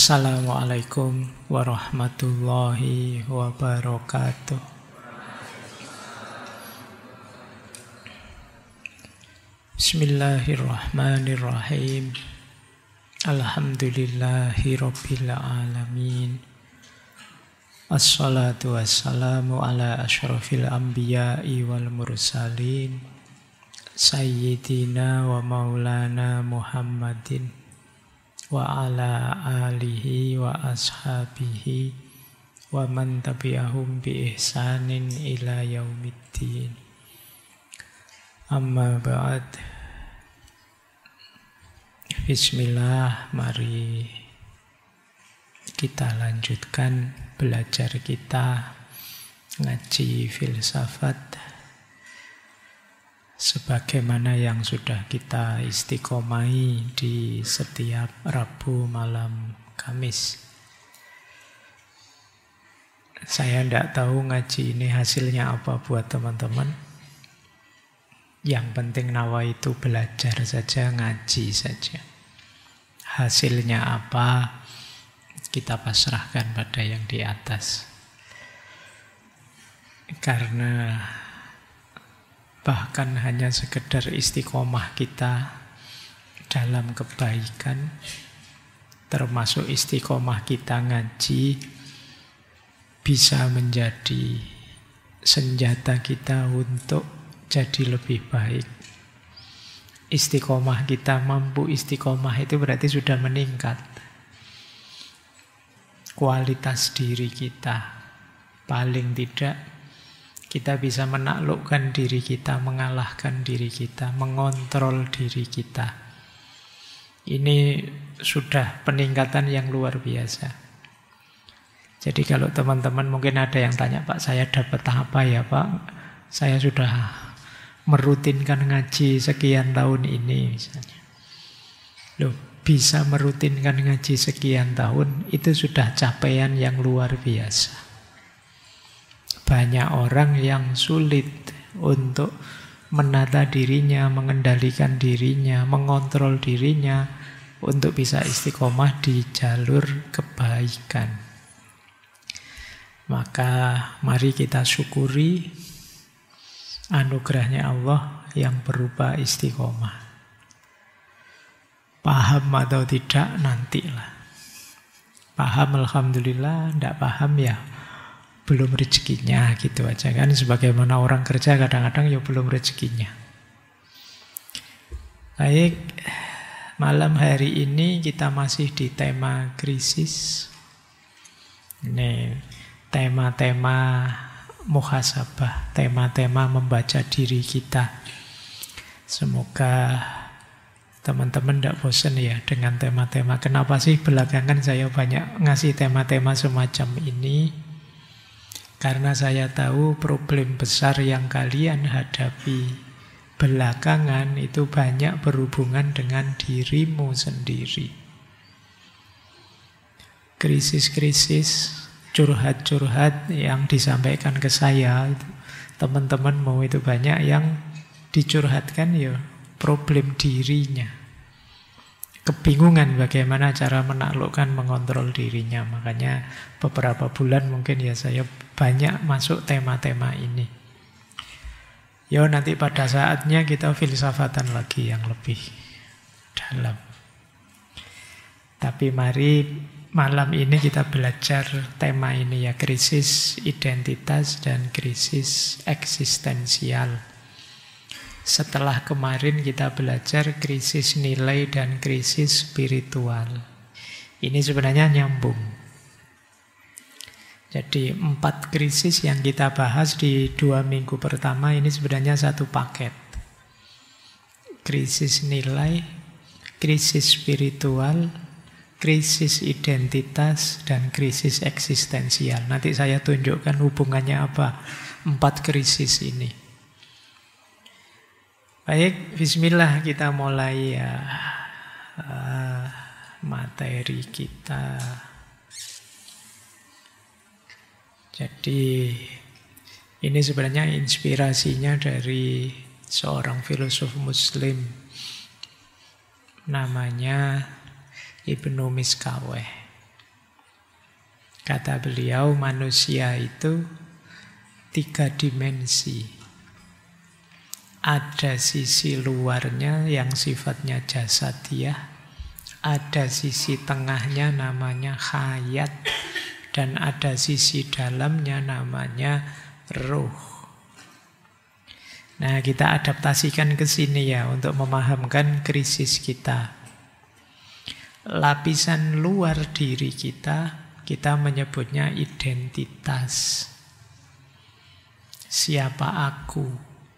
Assalamualaikum warahmatullahi wabarakatuh. Bismillahirrahmanirrahim. Alhamdulillahi rabbil alamin. Assalatu wassalamu ala asyrafil anbiya'i wal mursalin, Sayyidina wa maulana Muhammadin wa ala alihi wa ashabihi wa man tabi'ahum bi ihsanin ila yaumiddin. Amma ba'd. Bismillah, mari kita lanjutkan belajar kita ngaji filsafat sebagaimana yang sudah kita istiqomahi di setiap Rabu malam Kamis. Saya tidak tahu ngaji ini hasilnya apa buat teman-teman. Yang penting nawaitu belajar saja, ngaji saja. Hasilnya apa, kita pasrahkan pada yang di atas. Karena bahkan hanya sekedar istiqomah kita dalam kebaikan, termasuk istiqomah kita ngaji, bisa menjadi senjata kita untuk jadi lebih baik. Istiqomah kita, mampu istiqomah itu berarti sudah meningkat kualitas diri kita. Paling tidak kita bisa menaklukkan diri kita, mengalahkan diri kita, mengontrol diri kita. Ini sudah peningkatan yang luar biasa. Jadi kalau teman-teman mungkin ada yang tanya, Pak, saya dapat apa ya, Pak? Saya sudah merutinkan ngaji sekian tahun ini misalnya. Loh, bisa merutinkan ngaji sekian tahun, itu sudah capaian yang luar biasa. Banyak orang yang sulit untuk menata dirinya, mengendalikan dirinya, mengontrol dirinya untuk bisa istiqomah di jalur kebaikan. Maka mari kita syukuri anugerahnya Allah yang berupa istiqomah. Paham atau tidak nantilah. Paham alhamdulillah, tidak paham ya belum rezekinya, gitu aja kan. Sebagaimana orang kerja kadang-kadang ya belum rezekinya. Baik, malam hari ini kita masih di tema krisis. Ini tema-tema muhasabah, tema-tema membaca diri kita. Semoga teman-teman tidak bosan ya dengan tema-tema. Kenapa sih belakangan saya banyak ngasih tema-tema semacam ini? Karena saya tahu problem besar yang kalian hadapi belakangan itu banyak berhubungan dengan dirimu sendiri. Krisis-krisis, curhat-curhat yang disampaikan ke saya, teman-temanmu itu banyak yang dicurhatkan ya problem dirinya. Kebingungan bagaimana cara menaklukkan, mengontrol dirinya. Makanya beberapa bulan mungkin ya saya banyak masuk tema-tema ini. Yo, nanti pada saatnya kita filsafatan lagi yang lebih dalam. Tapi mari malam ini kita belajar tema ini ya, krisis identitas dan krisis eksistensial. Setelah kemarin kita belajar krisis nilai dan krisis spiritual. Ini sebenarnya nyambung. Jadi 4 krisis yang kita bahas di 2 minggu pertama ini sebenarnya satu paket. Krisis nilai, krisis spiritual, krisis identitas, dan krisis eksistensial. Nanti saya tunjukkan hubungannya apa 4 krisis ini. Baik, bismillah, kita mulai ya materi kita. Jadi ini sebenarnya inspirasinya dari seorang filosof muslim namanya Ibnu Miskaweh. Kata beliau, manusia itu 3 dimensi. Ada sisi luarnya yang sifatnya jasadiah, ada sisi tengahnya namanya hayat, dan ada sisi dalamnya namanya ruh. Nah, kita adaptasikan ke sini ya untuk memahamkan krisis kita. Lapisan luar diri kita menyebutnya identitas. Siapa aku?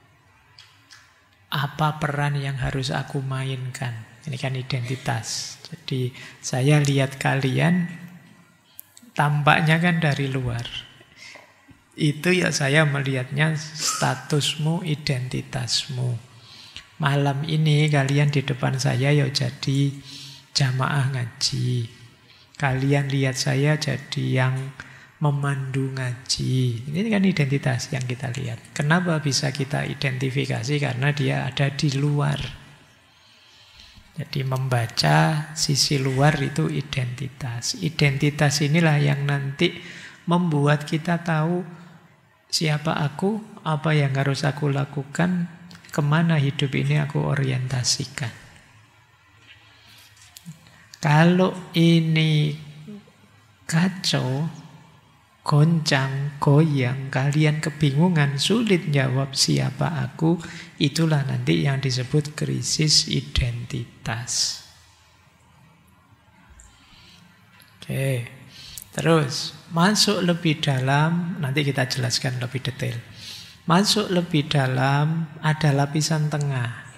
Apa peran yang harus aku mainkan? Ini kan identitas. Jadi saya lihat kalian, tampaknya kan dari luar. Itu ya saya melihatnya statusmu, identitasmu. Malam ini kalian di depan saya ya jadi jamaah ngaji. Kalian lihat saya jadi yang memandu ngaji. Ini kan identitas yang kita lihat. Kenapa bisa kita identifikasi? Karena dia ada di luar. Jadi membaca sisi luar itu identitas. Identitas inilah yang nanti membuat kita tahu siapa aku, apa yang harus aku lakukan, kemana hidup ini aku orientasikan. Kalau ini kacau, goncang, goyang, kalian kebingungan, sulit jawab siapa aku, itulah nanti yang disebut krisis identitas. Oke, terus masuk lebih dalam, nanti kita jelaskan lebih detail. Masuk lebih dalam, ada lapisan tengah.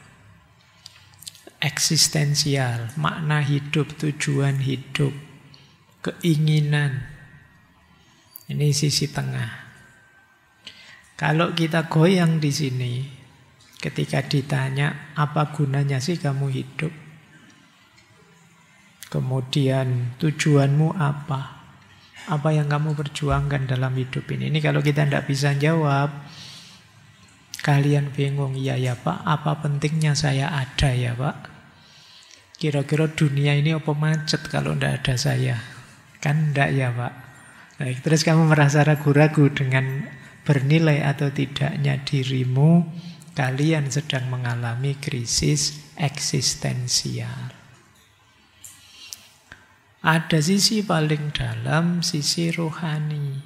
Eksistensial, makna hidup, tujuan hidup, keinginan. Ini sisi tengah. Kalau kita goyang di sini, ketika ditanya apa gunanya sih kamu hidup? Kemudian tujuanmu apa? Apa yang kamu perjuangkan dalam hidup ini? Ini kalau kita tidak bisa jawab, kalian bingung, iya ya Pak, apa pentingnya saya ada ya Pak? Kira-kira dunia ini apa macet kalau tidak ada saya? Kan tidak ya Pak. Nah, terus kamu merasa ragu-ragu dengan bernilai atau tidaknya dirimu, kalian sedang mengalami krisis eksistensial. Ada sisi paling dalam, sisi rohani.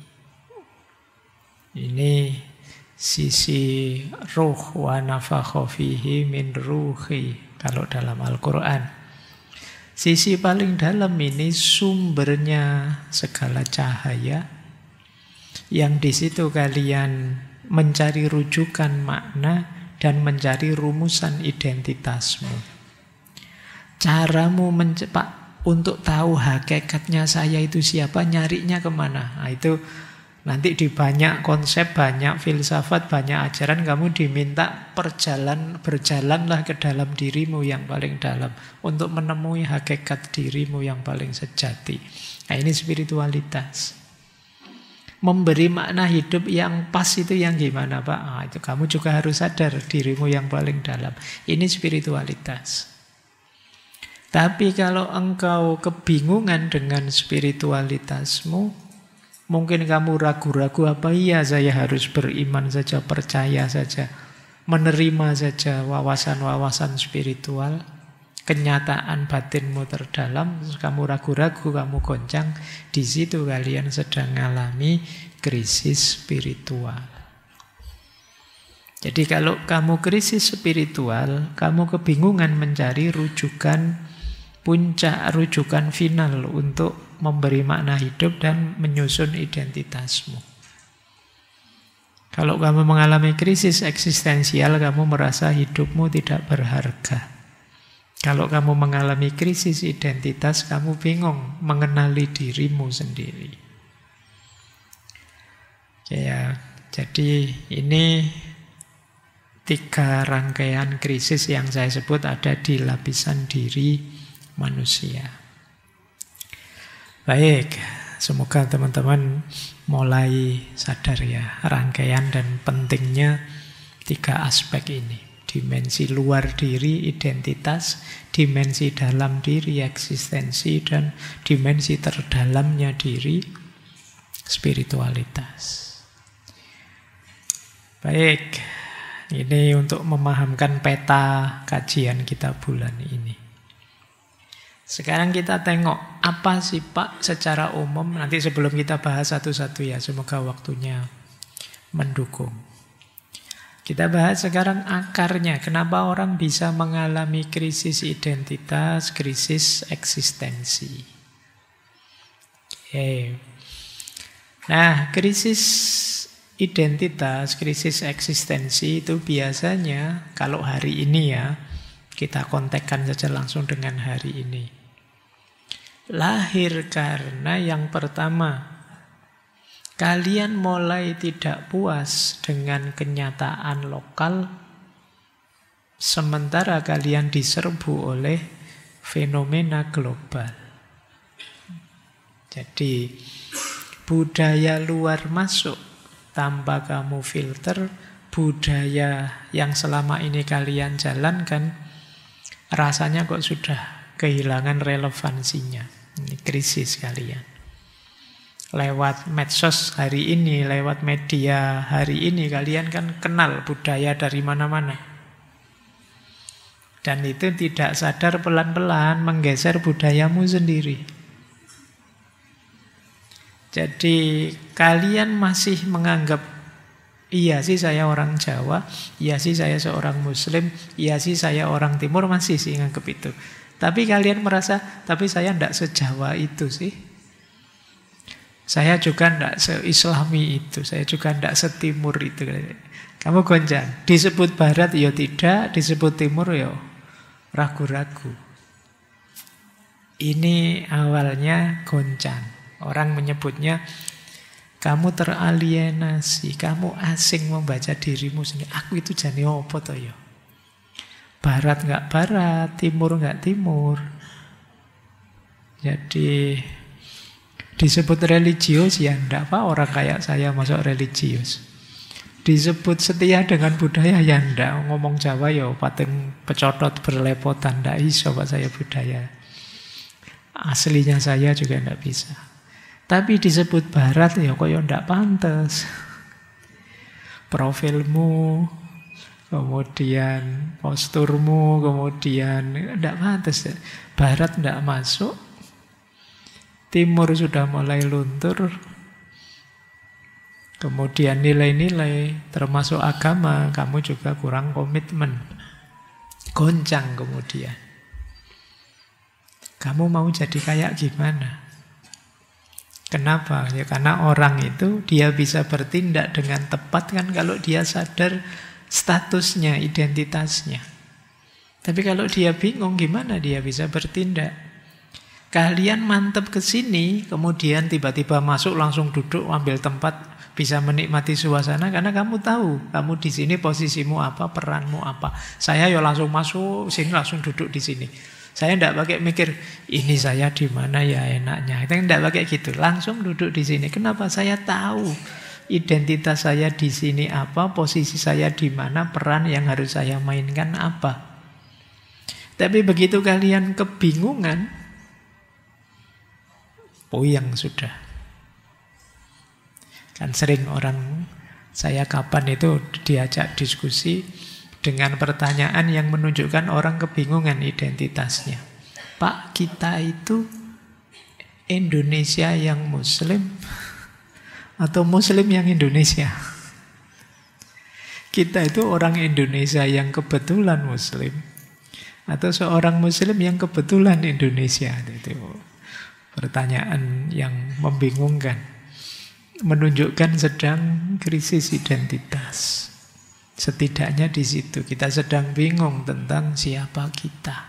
Ini sisi ruh, wa nafakha fihi min ruhi kalau dalam Al-Quran. Sisi paling dalam ini sumbernya segala cahaya, yang di situ kalian mencari rujukan makna dan mencari rumusan identitasmu. Caramu untuk tahu hakikatnya saya itu siapa, nyarinya kemana? Nah, itu nanti di banyak konsep, banyak filsafat, banyak ajaran kamu diminta berjalanlah ke dalam dirimu yang paling dalam untuk menemui hakikat dirimu yang paling sejati. Nah, ini spiritualitas. Memberi makna hidup yang pas itu yang gimana Pak? Nah, itu kamu juga harus sadar dirimu yang paling dalam. Ini spiritualitas. Tapi kalau engkau kebingungan dengan spiritualitasmu, mungkin kamu ragu-ragu, apa iya saya harus beriman saja, percaya saja, menerima saja wawasan-wawasan spiritual, kenyataan batinmu terdalam, kamu ragu-ragu, kamu goncang, di situ kalian sedang mengalami krisis spiritual. Jadi kalau kamu krisis spiritual, kamu kebingungan mencari rujukan puncak, rujukan final untuk memberi makna hidup dan menyusun identitasmu. Kalau kamu mengalami krisis eksistensial, kamu merasa hidupmu tidak berharga. Kalau kamu mengalami krisis identitas, kamu bingung mengenali dirimu sendiri. Ya, jadi ini 3 rangkaian krisis yang saya sebut ada di lapisan diri manusia. Baik, semoga teman-teman mulai sadar ya rangkaian dan pentingnya 3 aspek ini. Dimensi luar diri, identitas, dimensi dalam diri, eksistensi, dan dimensi terdalamnya diri, spiritualitas. Baik, ini untuk memahamkan peta kajian kita bulan ini. Sekarang kita tengok apa sih Pak secara umum. Nanti sebelum kita bahas satu-satu ya, semoga waktunya mendukung. Kita bahas sekarang akarnya. Kenapa orang bisa mengalami krisis identitas, krisis eksistensi. Oke. Nah, krisis identitas, krisis eksistensi itu biasanya kalau hari ini ya, kita kontekkan saja langsung dengan hari ini. Lahir karena yang pertama, kalian mulai tidak puas dengan kenyataan lokal, sementara kalian diserbu oleh fenomena global. Jadi, budaya luar masuk tanpa kamu filter, budaya yang selama ini kalian jalankan, rasanya kok sudah kehilangan relevansinya. Ini krisis kalian. Lewat medsos hari ini, lewat media hari ini, kalian kan kenal budaya dari mana-mana. Dan itu tidak sadar pelan-pelan menggeser budayamu sendiri. Jadi kalian masih menganggap, iya sih saya orang Jawa, iya sih saya seorang Muslim, iya sih saya orang Timur, masih sih nganggap itu. Tapi kalian merasa, tapi saya tidak se-Jawa itu sih. Saya juga tidak se-Islami itu, saya juga tidak se-Timur itu. Kamu goncang. Disebut Barat ya tidak, disebut Timur ya ragu-ragu. Ini awalnya goncang. Orang menyebutnya kamu teralienasi, kamu asing membaca dirimu sendiri. Aku itu jane apa to ya? Barat nggak barat, timur nggak timur. Jadi disebut religius ya enggak apa, orang kayak saya masuk religius. Disebut setia dengan budaya ya enggak, ngomong Jawa ya pating pecotot berlepotan, enggak iso Pak saya budaya. Aslinya saya juga enggak bisa. Tapi disebut barat ya kok ya enggak pantas. Profilmu, kemudian posturmu, kemudian enggak pantas. Barat enggak masuk. Timur sudah mulai luntur. Kemudian nilai-nilai termasuk agama, kamu juga kurang komitmen. Goncang kemudian. Kamu mau jadi kayak gimana? Kenapa? Ya karena orang itu dia bisa bertindak dengan tepat kan kalau dia sadar statusnya, identitasnya. Tapi kalau dia bingung gimana dia bisa bertindak? Kalian mantep ke sini, kemudian tiba-tiba masuk langsung duduk ambil tempat, bisa menikmati suasana karena kamu tahu kamu di sini posisimu apa, peranmu apa. Saya ya langsung masuk sini, langsung duduk di sini. Saya tidak pakai mikir ini saya di mana ya enaknya. Kita tidak pakai gitu, langsung duduk di sini. Kenapa? Saya tahu identitas saya di sini apa, posisi saya di mana, peran yang harus saya mainkan apa. Tapi begitu kalian kebingungan, puyeng sudah. Kan sering orang saya kapan itu diajak diskusi dengan pertanyaan yang menunjukkan orang kebingungan identitasnya. Pak, kita itu Indonesia yang Muslim atau Muslim yang Indonesia? Kita itu orang Indonesia yang kebetulan Muslim atau seorang Muslim yang kebetulan Indonesia? Itu pertanyaan yang membingungkan, menunjukkan sedang krisis identitas. Setidaknya di situ kita sedang bingung tentang siapa kita.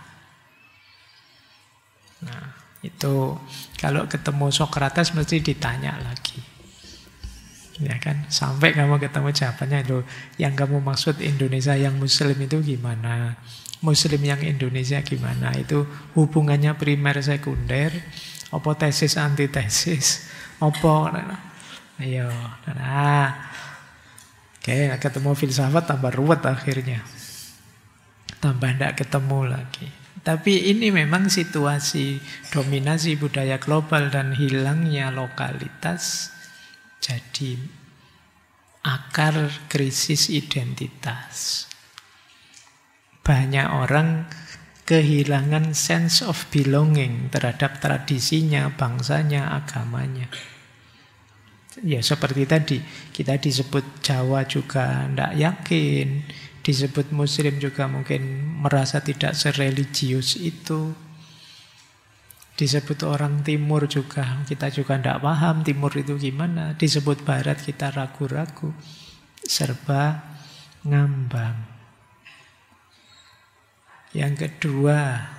Nah, itu kalau ketemu Sokrates mesti ditanya lagi. Ya kan, sampai kamu ketemu jawabannya itu, yang kamu maksud Indonesia yang Muslim itu gimana? Muslim yang Indonesia gimana? Itu hubungannya primer sekunder, apa tesis antitesis, apa ayo. Nah, oke, ketemu filsafat tambah ruwet akhirnya. Tambah tidak ketemu lagi. Tapi ini memang situasi dominasi budaya global dan hilangnya lokalitas Jadi akar krisis identitas. Banyak orang kehilangan sense of belonging terhadap tradisinya, bangsanya, agamanya. Ya seperti tadi, kita disebut Jawa juga tidak yakin, disebut Muslim juga mungkin merasa tidak sereligius itu. Disebut orang Timur juga, kita juga tidak paham Timur itu gimana. Disebut Barat kita ragu-ragu, serba ngambang. Yang kedua,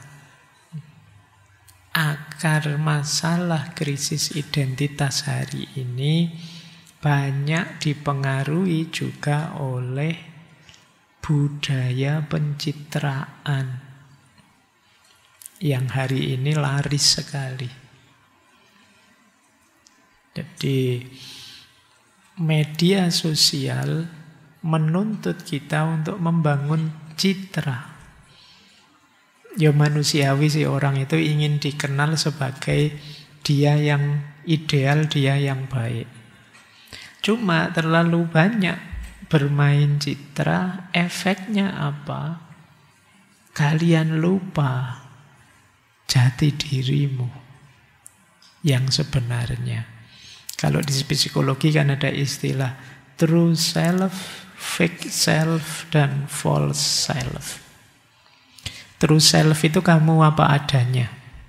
akar masalah krisis identitas hari ini banyak dipengaruhi juga oleh budaya pencitraan yang hari ini laris sekali. Jadi media sosial menuntut kita untuk membangun citra. Ya manusiawi sih, orang itu ingin dikenal sebagai dia yang ideal, dia yang baik. Cuma terlalu banyak bermain citra, efeknya apa? Kalian lupa jati dirimu yang sebenarnya. Kalau di psikologi kan ada istilah true self, fake self, dan false self. True self itu kamu apa adanya.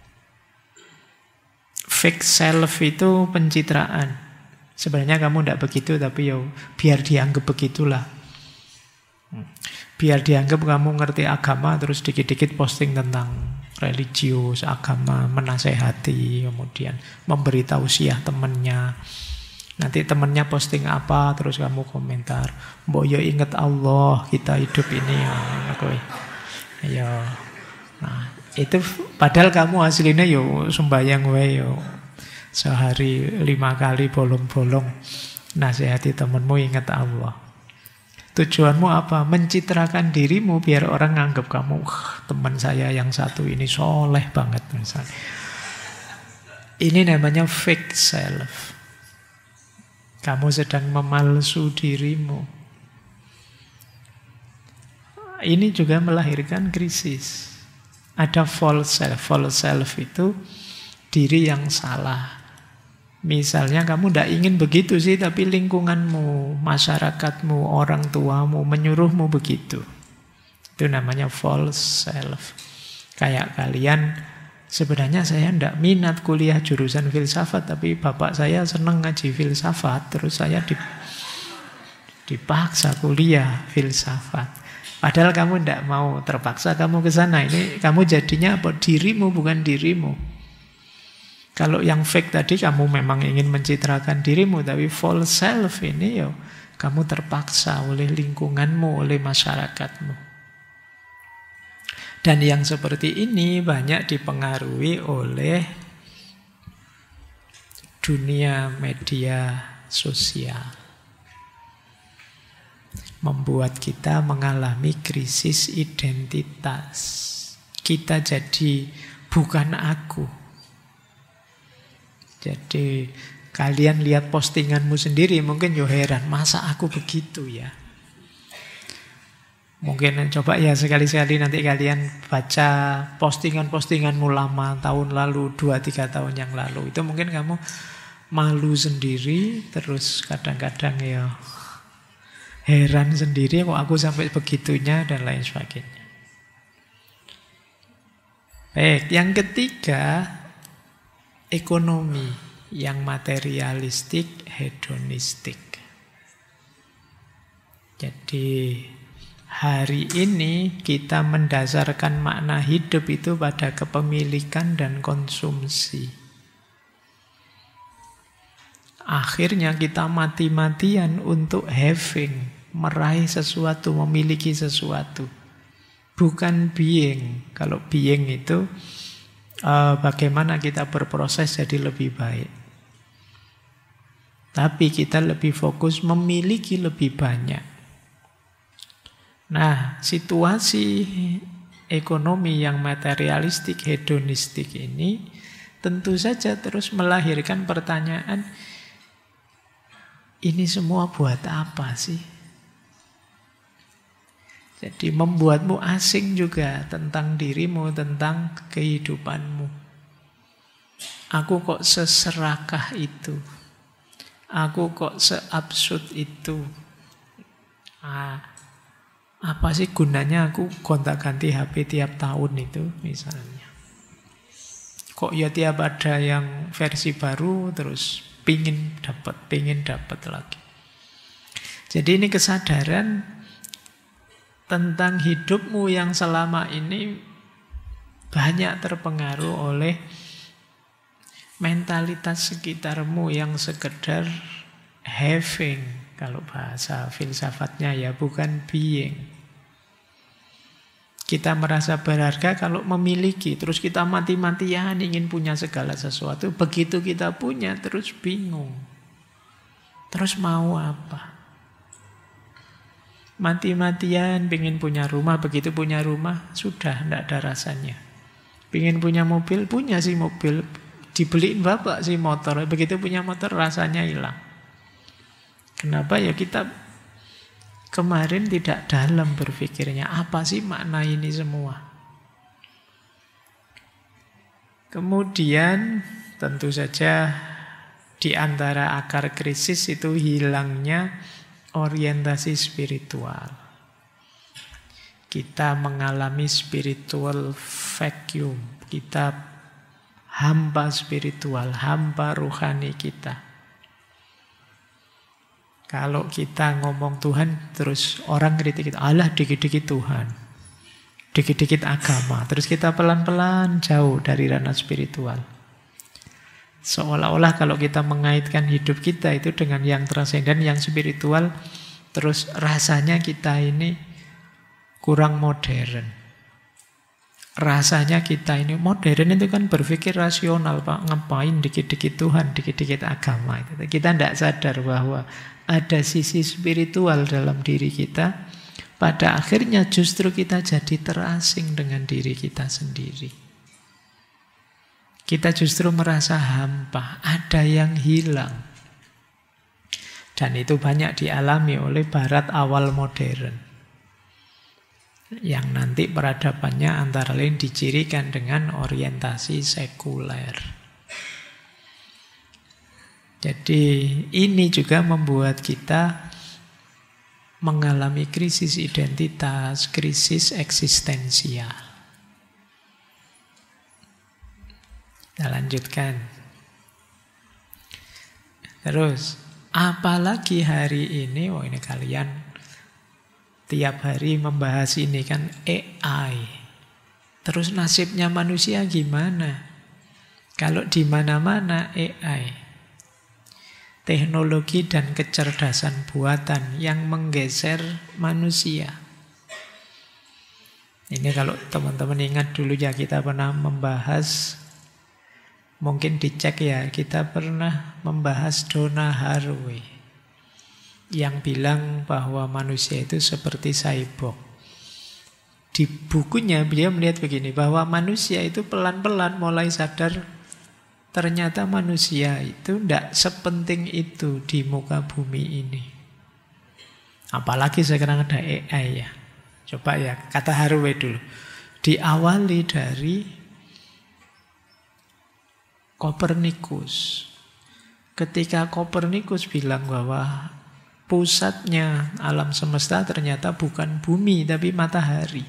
Fake self itu pencitraan. Sebenarnya kamu tidak begitu, tapi biar dianggap begitulah. Biar dianggap kamu ngerti agama, terus dikit-dikit posting tentang religius, agama, menasehati, kemudian memberi tausiah temannya. Nanti temannya posting apa, terus kamu komentar, mbok yo inget Allah, kita hidup ini ya. Ya. Nah, itu padahal kamu aslinya sembahyang wae sehari 5 kali bolong-bolong nasihati temanmu ingat Allah. Tujuanmu apa? Mencitrakan dirimu biar orang nganggap kamu, teman saya yang satu ini soleh banget misalnya. Ini namanya fake self. Kamu sedang memalsu dirimu. Ini juga melahirkan krisis. Ada false self. False self itu diri yang salah. Misalnya kamu tidak ingin begitu sih, tapi lingkunganmu, masyarakatmu, orang tuamu menyuruhmu begitu. Itu namanya false self. Kayak kalian, sebenarnya saya tidak minat kuliah jurusan filsafat, tapi bapak saya senang ngaji filsafat, terus saya dipaksa kuliah filsafat. Padahal kamu tidak mau, terpaksa kamu ke sana. Ini kamu jadinya apa? Dirimu bukan dirimu. Kalau yang fake tadi kamu memang ingin mencitrakan dirimu, tapi false self ini kamu terpaksa oleh lingkunganmu, oleh masyarakatmu. Dan yang seperti ini banyak dipengaruhi oleh dunia media sosial. Membuat kita mengalami krisis identitas. Kita jadi bukan aku. Jadi kalian lihat postinganmu sendiri mungkin heran, masa aku begitu ya? Mungkin coba ya sekali-sekali nanti kalian baca postingan-postinganmu lama, tahun lalu, 2-3 tahun yang lalu. Itu mungkin kamu malu sendiri, terus kadang-kadang heran sendiri kok aku sampai begitunya dan lain sebagainya. Baik, yang ketiga, ekonomi yang materialistik, hedonistik. Jadi hari ini kita mendasarkan makna hidup itu pada kepemilikan dan konsumsi. Akhirnya kita mati-matian untuk having, meraih sesuatu, memiliki sesuatu. Bukan being. Kalau being itu bagaimana kita berproses jadi lebih baik. Tapi kita lebih fokus memiliki lebih banyak. Nah, situasi ekonomi yang materialistik, hedonistik ini tentu saja terus melahirkan pertanyaan, ini semua buat apa sih? Jadi membuatmu asing juga tentang dirimu, tentang kehidupanmu. Aku kok seserakah itu? Aku kok seabsurd itu? Apa sih gunanya aku gonta-ganti HP tiap tahun itu misalnya? Kok ya tiap ada yang versi baru terus pingin dapat lagi. Jadi ini kesadaran tentang hidupmu yang selama ini banyak terpengaruh oleh mentalitas sekitarmu yang sekedar having, kalau bahasa filsafatnya ya, bukan being. Kita merasa berharga kalau memiliki, terus kita mati-matian ingin punya segala sesuatu. Begitu kita punya, terus bingung. Terus mau apa? Mati-matian pengen punya rumah, begitu punya rumah, sudah tidak ada rasanya. Pengen punya mobil, punya sih mobil. Dibeliin bapak sih motor, begitu punya motor rasanya hilang. Kenapa? Ya kita kemarin tidak dalam berpikirnya, apa sih makna ini semua. Kemudian tentu saja di antara akar krisis itu hilangnya orientasi spiritual. Kita mengalami spiritual vacuum, kita hampa spiritual, hampa rohani kita. Kalau kita ngomong Tuhan, terus orang kritik kita, alah dikit-dikit Tuhan, dikit-dikit agama. Terus kita pelan-pelan jauh dari ranah spiritual. Seolah-olah kalau kita mengaitkan hidup kita itu dengan yang transenden, yang spiritual, terus rasanya kita ini kurang modern. Rasanya kita ini modern itu kan berpikir rasional, Pak. Ngapain dikit-dikit Tuhan, dikit-dikit agama. Kita tidak sadar bahwa ada sisi spiritual dalam diri kita. Pada akhirnya justru kita jadi terasing dengan diri kita sendiri. Kita justru merasa hampa, ada yang hilang. Dan itu banyak dialami oleh Barat awal modern. Yang nanti peradabannya antara lain dicirikan dengan orientasi sekuler. Jadi ini juga membuat kita mengalami krisis identitas, krisis eksistensial. Kita lanjutkan. Terus, apalagi hari ini, ini kalian tiap hari membahas ini kan AI. Terus nasibnya manusia gimana? Kalau di mana-mana AI. Teknologi dan kecerdasan buatan yang menggeser manusia. Ini kalau teman-teman ingat dulu ya, kita pernah membahas, mungkin dicek ya, kita pernah membahas Donna Haraway yang bilang bahwa manusia itu seperti cyborg. Di bukunya beliau melihat begini, bahwa manusia itu pelan-pelan mulai sadar ternyata manusia itu tidak sepenting itu di muka bumi ini. Apalagi sekarang ada AI ya. Coba ya, kata Haraway dulu. Diawali dari Kopernikus. Ketika Kopernikus bilang bahwa pusatnya alam semesta ternyata bukan bumi, tapi matahari.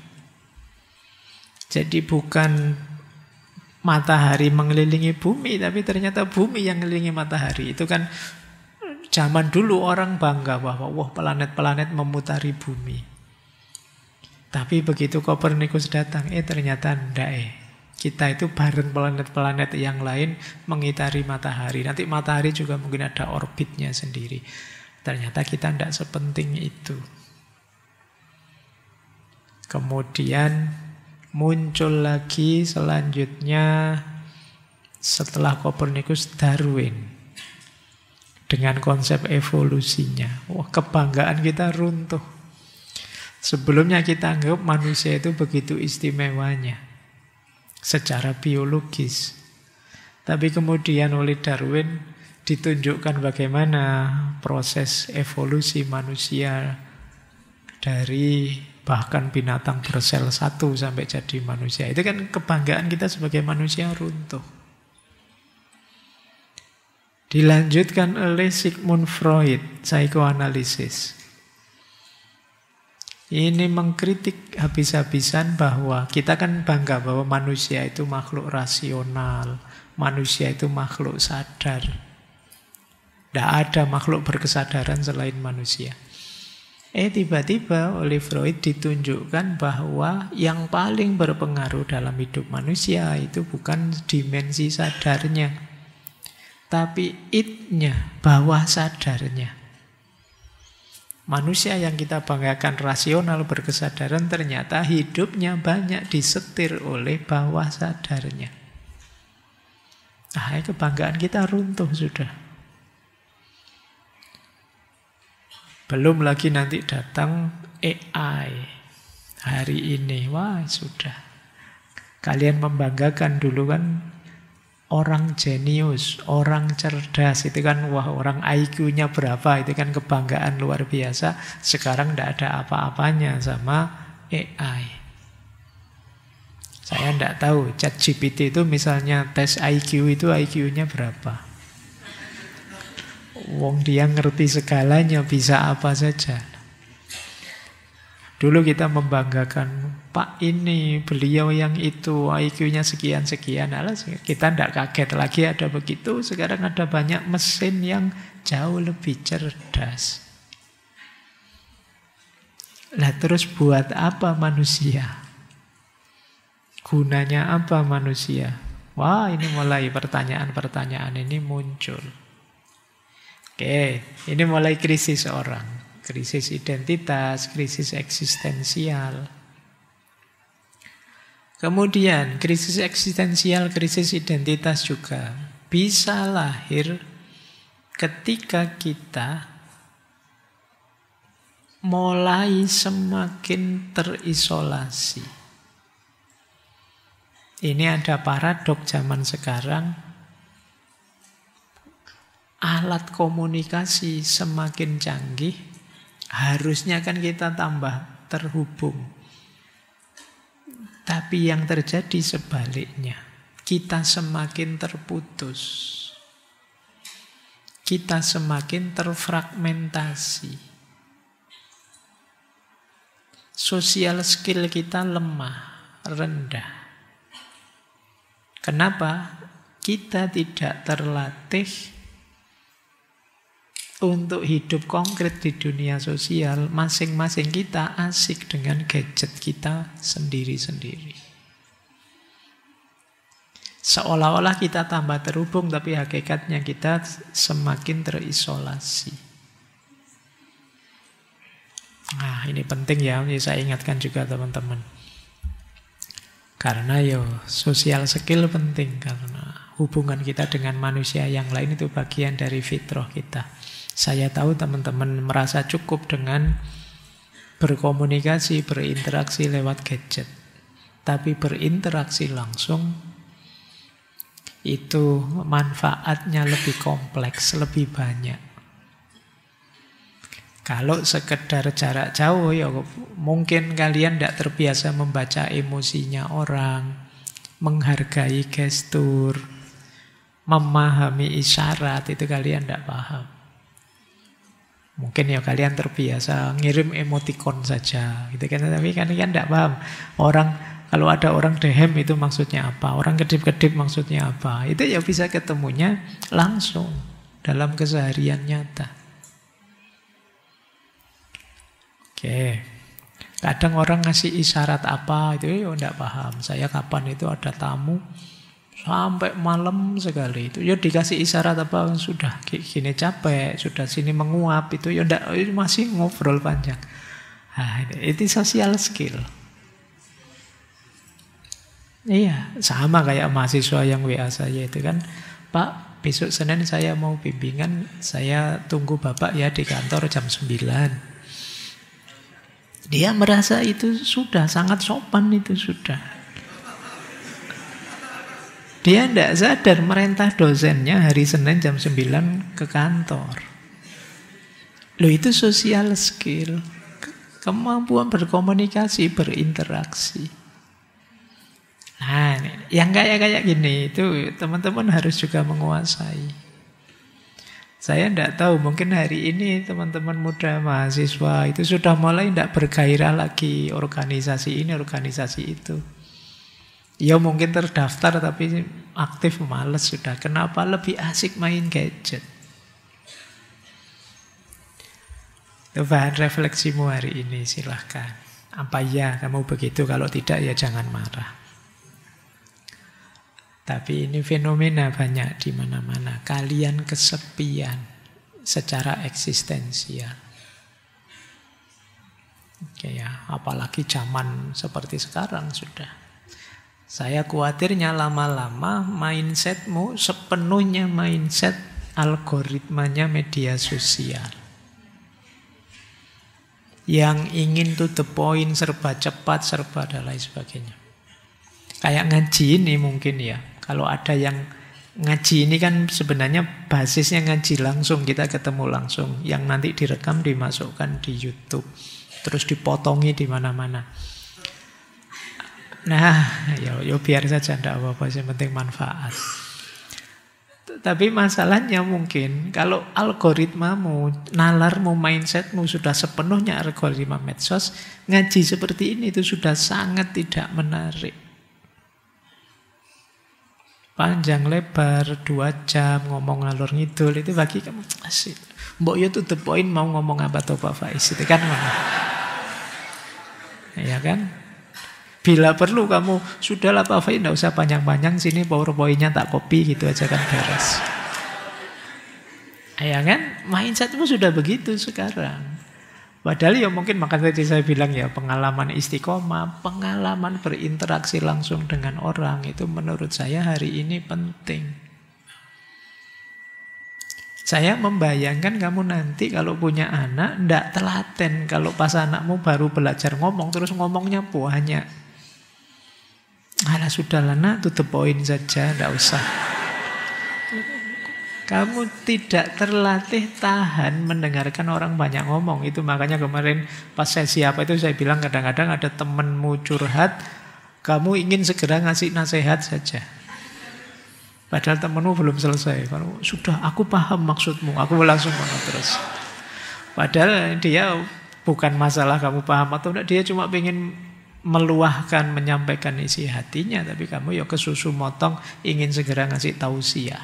Jadi bukan matahari mengelilingi bumi, tapi ternyata bumi yang mengelilingi matahari. Itu kan zaman dulu orang bangga bahwa wah, planet-planet memutari bumi. Tapi begitu Kopernikus datang, ternyata enggak. Kita itu bareng planet-planet yang lain mengitari matahari. Nanti matahari juga mungkin ada orbitnya sendiri. Ternyata kita tidak sepenting itu. Kemudian muncul lagi selanjutnya setelah Kopernikus, Darwin dengan konsep evolusinya. Wah, kebanggaan kita runtuh. Sebelumnya kita anggap manusia itu begitu istimewanya secara biologis. Tapi kemudian oleh Darwin ditunjukkan bagaimana proses evolusi manusia dari bahkan binatang bersel satu sampai jadi manusia. Itu kan kebanggaan kita sebagai manusia runtuh. Dilanjutkan oleh Sigmund Freud, psikoanalisis. Ini mengkritik habis-habisan bahwa kita kan bangga bahwa manusia itu makhluk rasional, manusia itu makhluk sadar. Tidak ada makhluk berkesadaran selain manusia. Tiba-tiba oleh Freud ditunjukkan bahwa yang paling berpengaruh dalam hidup manusia itu bukan dimensi sadarnya, tapi id-nya, bawah sadarnya. Manusia yang kita banggakan rasional berkesadaran ternyata hidupnya banyak disetir oleh bawah sadarnya. Kebanggaan kita runtuh sudah. Belum lagi nanti datang AI hari ini. Wah, sudah. Kalian membanggakan dulu kan orang jenius, orang cerdas. Itu kan wah, orang IQ-nya berapa. Itu kan kebanggaan luar biasa. Sekarang tidak ada apa-apanya sama AI. Saya tidak tahu ChatGPT itu misalnya tes IQ itu IQ-nya berapa. Wong dia ngerti segalanya, bisa apa saja. Dulu kita membanggakan, Pak ini, beliau yang itu, IQ-nya sekian-sekian. Kita tidak kaget lagi ada begitu. Sekarang ada banyak mesin yang jauh lebih cerdas. Lah terus buat apa manusia? Gunanya apa manusia? Wah, ini mulai pertanyaan-pertanyaan ini muncul. Oke, ini mulai krisis orang. Krisis identitas, krisis eksistensial. Kemudian krisis eksistensial, krisis identitas juga bisa lahir ketika kita mulai semakin terisolasi. Ini ada paradoks zaman sekarang. Alat komunikasi semakin canggih, harusnya kan kita tambah terhubung. Tapi yang terjadi sebaliknya, kita semakin terputus. Kita semakin terfragmentasi. Sosial skill kita lemah, rendah. Kenapa? Kita tidak terlatih untuk hidup konkret di dunia sosial. Masing-masing kita asik dengan gadget kita sendiri-sendiri. Seolah-olah kita tambah terhubung, tapi hakikatnya kita semakin terisolasi. Nah, ini penting ya, saya ingatkan juga teman-teman. Karena sosial skill penting, karena hubungan kita dengan manusia yang lain itu bagian dari fitrah kita. Saya tahu teman-teman merasa cukup dengan berkomunikasi, berinteraksi lewat gadget. Tapi berinteraksi langsung itu manfaatnya lebih kompleks, lebih banyak. Kalau sekedar jarak jauh, mungkin kalian tidak terbiasa membaca emosinya orang, menghargai gestur, memahami isyarat, itu kalian tidak paham. Mungkin kalian terbiasa ngirim emoticon saja, gitu kan? Tapi kalian tidak paham. Kalau ada orang dehem itu maksudnya apa? Orang kedip-kedip maksudnya apa? Itu bisa ketemunya langsung dalam keseharian nyata. Oke. Kadang orang ngasih isyarat apa itu tidak paham. Saya kapan itu ada tamu sampai malam sekali itu dikasih isyarat apa, sudah gini capek, sudah sini menguap, itu masih ngobrol panjang. Nah, itu social skill. Iya, sama kayak mahasiswa yang WA saya itu kan, Pak, besok Senin saya mau bimbingan, saya tunggu Bapak ya di kantor jam 9. Dia merasa itu sudah sangat sopan, itu sudah. Dia tidak sadar merintah dosennya hari Senin jam 9 ke kantor. Loh, itu social skill. Kemampuan berkomunikasi, berinteraksi. Nah, yang kayak gini itu teman-teman harus juga menguasai. Saya tidak tahu, mungkin hari ini teman-teman muda mahasiswa itu sudah mulai tidak bergairah lagi organisasi ini, organisasi itu. Ya mungkin terdaftar tapi aktif males sudah. Kenapa? Lebih asik main gadget. Itu bahan refleksimu hari ini, silahkan. Apa ya kamu begitu? Kalau tidak ya jangan marah. Tapi ini fenomena banyak di mana-mana. Kalian kesepian secara eksistensial. Oke ya, apalagi zaman seperti sekarang sudah. Saya khawatirnya lama-lama mindsetmu sepenuhnya mindset algoritmanya media sosial. Yang ingin to the point, serba cepat, serba dan lain sebagainya. Kayak ngaji ini mungkin ya. Kalau ada yang ngaji ini kan sebenarnya basisnya ngaji langsung, kita ketemu langsung. Yang nanti direkam dimasukkan di YouTube. Terus dipotongi di mana-mana. Nah, ya biar saja, tidak apa-apa, yang penting manfaat. Tapi masalahnya mungkin kalau algoritmamu, nalarmu, mindsetmu sudah sepenuhnya algoritma medsos, ngaji seperti ini itu sudah sangat tidak menarik. Panjang lebar 2 jam ngomong ngalor ngidul itu bagi kamu asik. Mbok yo to the point mau ngomong apa tuh Pak Faiz itu kan mana? Ya kan? Bila perlu kamu, sudahlah Pak Faiz, tidak usah panjang-panjang, sini PowerPoint-nya tak copy gitu aja kan beres. Ya kan? Mindsetmu sudah begitu sekarang. Padahal ya mungkin maka tadi saya bilang ya pengalaman istiqomah, pengalaman berinteraksi langsung dengan orang itu menurut saya hari ini penting. Saya membayangkan kamu nanti kalau punya anak ndak telaten kalau pas anakmu baru belajar ngomong terus ngomongnya banyak. Alah sudahlah nak, to the point saja, ndak usah. Kamu tidak terlatih tahan mendengarkan orang banyak ngomong. Itu makanya kemarin pas sesi apa itu saya bilang kadang-kadang ada temenmu curhat, kamu ingin segera ngasih nasihat saja. Padahal temenmu belum selesai. Kalau sudah aku paham maksudmu, aku langsung ngomong terus. Padahal dia bukan masalah kamu paham atau tidak, dia cuma ingin meluahkan, menyampaikan isi hatinya, tapi kamu ya kesusu motong ingin segera ngasih tausiah.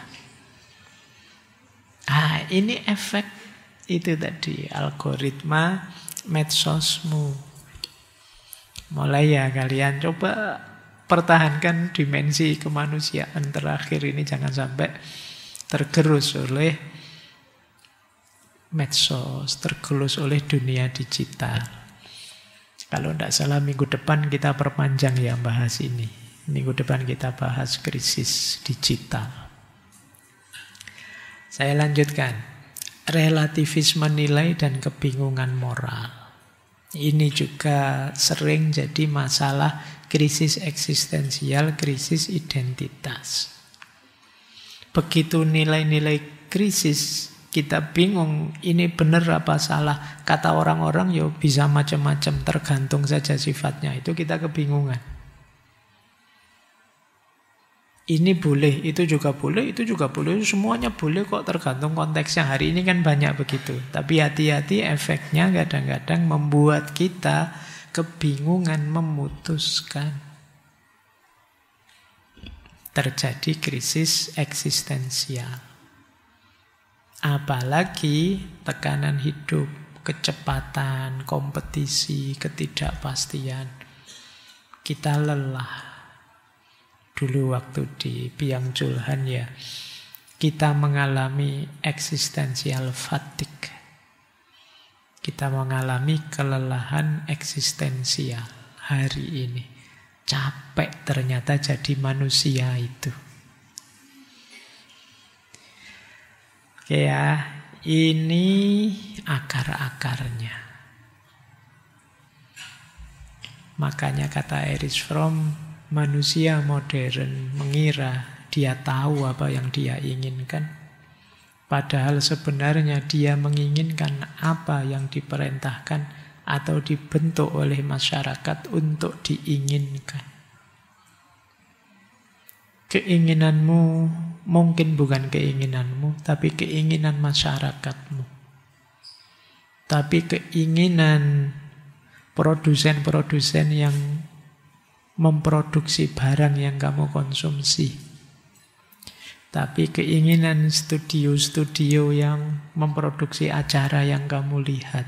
Ini efek itu tadi algoritma medsosmu. Mulai ya kalian coba pertahankan dimensi kemanusiaan terakhir ini, jangan sampai tergerus oleh medsos, tergerus oleh dunia digital. Kalau tidak salah minggu depan kita perpanjang ya bahas ini. Minggu depan kita bahas krisis digital. Saya lanjutkan. Relativisme nilai dan kebingungan moral. Ini juga sering jadi masalah krisis eksistensial, krisis identitas. Begitu nilai-nilai krisis, kita bingung ini benar apa salah. Kata orang-orang ya bisa macam-macam, tergantung saja sifatnya. Itu kita kebingungan. Ini boleh, itu juga boleh, itu juga boleh. Semuanya boleh kok, tergantung konteksnya. Hari ini kan banyak begitu. Tapi hati-hati, efeknya kadang-kadang membuat kita kebingungan memutuskan. Terjadi krisis eksistensial. Apalagi tekanan hidup, kecepatan, kompetisi, ketidakpastian. Kita lelah. Dulu waktu di Biang Julhan ya, kita mengalami existential fatigue. Kita mengalami kelelahan eksistensial hari ini. Capek ternyata jadi manusia itu. Oke ya, ini akar-akarnya. Makanya kata Erich Fromm, manusia modern mengira dia tahu apa yang dia inginkan. Padahal sebenarnya dia menginginkan apa yang diperintahkan atau dibentuk oleh masyarakat untuk diinginkan. Keinginanmu mungkin bukan keinginanmu, tapi keinginan masyarakatmu. Tapi keinginan produsen-produsen yang memproduksi barang yang kamu konsumsi. Tapi keinginan studio-studio yang memproduksi acara yang kamu lihat.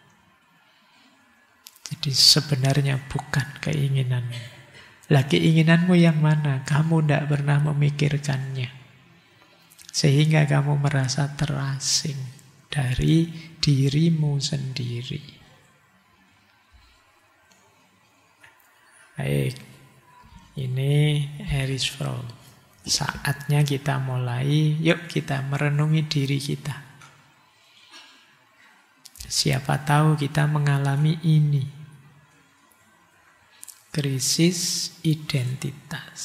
Jadi sebenarnya bukan keinginanmu. Lah keinginanmu yang mana? Kamu tidak pernah memikirkannya. Sehingga kamu merasa terasing dari dirimu sendiri. Baik, ini Erich Fromm. Saatnya kita mulai, yuk kita merenungi diri kita. Siapa tahu kita mengalami ini. Krisis identitas.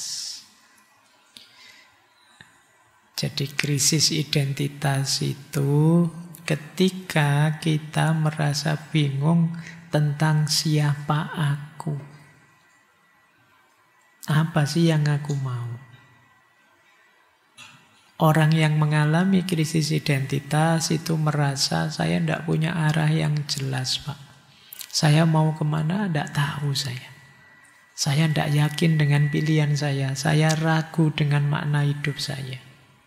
Jadi krisis identitas itu ketika kita merasa bingung tentang siapa aku. Apa sih yang aku mau? Orang yang mengalami krisis identitas itu merasa saya tidak punya arah yang jelas, Pak. Saya mau kemana? Tidak tahu saya. Saya tidak yakin dengan pilihan saya. Saya ragu dengan makna hidup saya.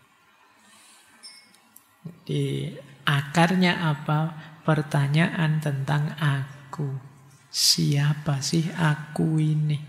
Di akarnya apa? Pertanyaan tentang aku. Siapa sih aku ini?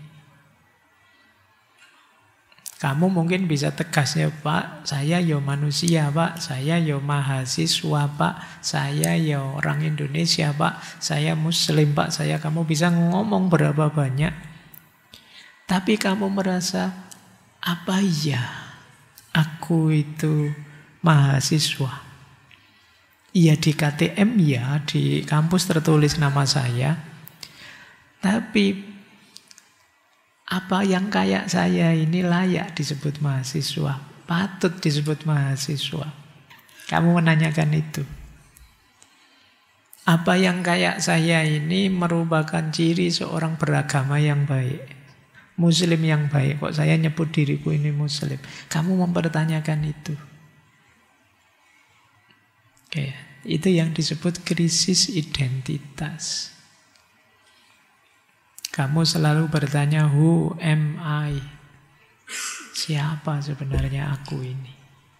Kamu mungkin bisa tegas ya, Pak. Saya ya manusia, Pak. Saya ya mahasiswa, Pak. Saya ya orang Indonesia, Pak. Saya Muslim, Pak. Kamu bisa ngomong berapa banyak. Tapi kamu merasa, apa iya aku itu mahasiswa? Iya di KTM ya, di kampus tertulis nama saya. Tapi apa yang kayak saya ini layak disebut mahasiswa? Patut disebut mahasiswa. Kamu menanyakan itu. Apa yang kayak saya ini merupakan ciri seorang beragama yang baik? Muslim yang baik, kok saya nyebut diriku ini Muslim? Kamu mempertanyakan itu. Oke, itu yang disebut krisis identitas. Kamu selalu bertanya, who am I? Siapa sebenarnya aku ini?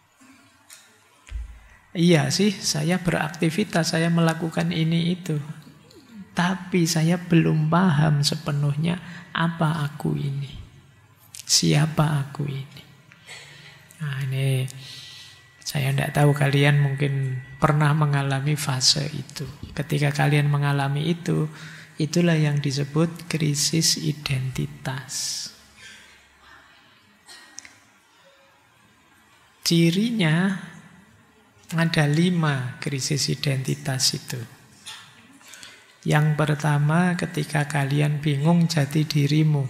Iya sih, saya beraktivitas, saya melakukan ini itu. Tapi saya belum paham sepenuhnya apa aku ini. Siapa aku ini. Nah ini, saya tidak tahu kalian mungkin pernah mengalami fase itu. Ketika kalian mengalami itu, itulah yang disebut krisis identitas. Cirinya ada 5 krisis identitas itu. Yang pertama, ketika kalian bingung jati dirimu.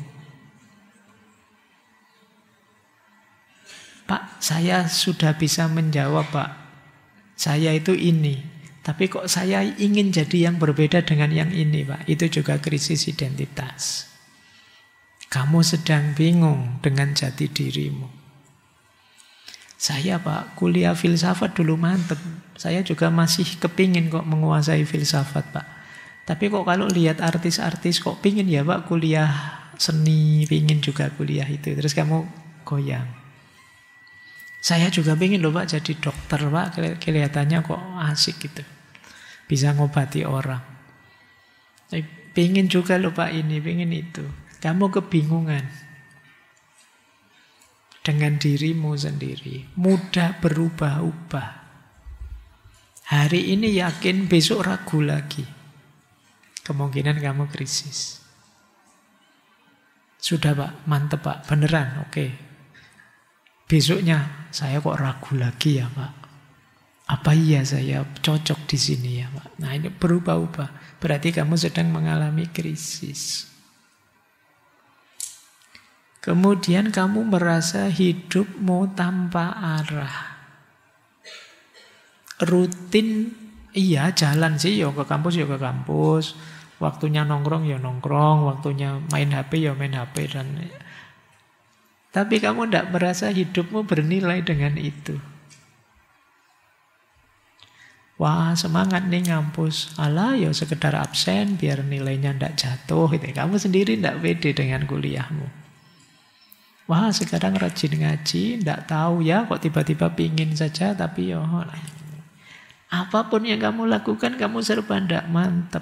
Pak, saya sudah bisa menjawab, Pak. Saya itu ini. Tapi kok saya ingin jadi yang berbeda dengan yang ini, Pak. Itu juga krisis identitas. Kamu sedang bingung dengan jati dirimu. Saya, Pak, kuliah filsafat dulu mantep. Saya juga masih kepingin kok menguasai filsafat, Pak. Tapi kok kalau lihat artis-artis kok pingin ya, Pak, kuliah seni, pingin juga kuliah itu. Terus kamu goyang. Saya juga pingin loh, Pak, jadi dokter, Pak. Kelihatannya kok asik gitu. Bisa ngobati orang. Pingin juga loh, Pak, ini, pingin itu. Kamu kebingungan dengan dirimu sendiri. Mudah berubah-ubah. Hari ini yakin, besok ragu lagi. Kemungkinan kamu krisis. Sudah, Pak, mantep, Pak, beneran, oke. Besoknya saya kok ragu lagi ya, Pak. Apa iya saya cocok di sini ya, Pak? Nah ini berubah-ubah. Berarti kamu sedang mengalami krisis. Kemudian kamu merasa hidupmu tanpa arah. Rutin, iya jalan sih, ya ke kampus ya ke kampus. Waktunya nongkrong ya nongkrong, waktunya main HP ya main HP. Tapi kamu tidak merasa hidupmu bernilai dengan itu. Wah semangat nih ngampus. Alah ya sekedar absen biar nilainya tidak jatuh. Gitu. Kamu sendiri tidak pede dengan kuliahmu. Wah sekarang rajin ngaji. Tidak tahu ya kok tiba-tiba pingin saja. Tapi ya apapun yang kamu lakukan kamu serba tidak mantep.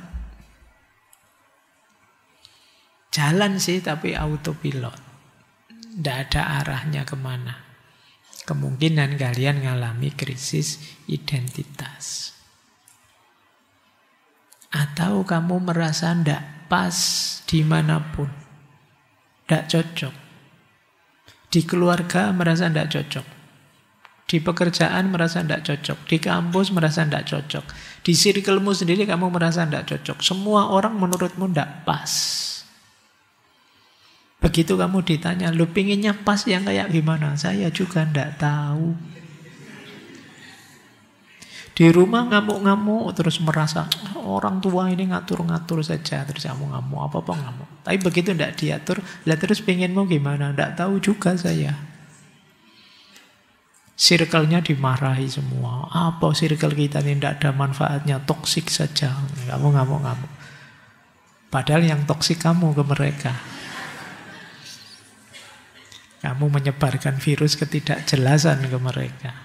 Jalan sih tapi autopilot. Tidak ada arahnya kemana. Kemungkinan kalian mengalami krisis identitas. Atau kamu merasa tidak pas dimanapun. Tidak cocok. Di keluarga merasa tidak cocok. Di pekerjaan merasa tidak cocok. Di kampus merasa tidak cocok. Di circlemu sendiri kamu merasa tidak cocok. Semua orang menurutmu tidak pas. Begitu kamu ditanya, lu pinginnya pas yang kayak gimana? Saya juga ndak tahu. Di rumah ngamuk-ngamuk, terus merasa orang tua ini ngatur-ngatur saja. Terus kamu ngamuk, apa-apa ngamuk. Tapi begitu ndak diatur, lah terus pinginmu gimana? Ndak tahu juga saya. Circle-nya dimarahi semua. Apa circle kita ini ndak ada manfaatnya, toksik saja. Kamu ngamuk-ngamuk. Padahal yang toksik kamu ke mereka. Kamu menyebarkan virus ketidakjelasan ke mereka.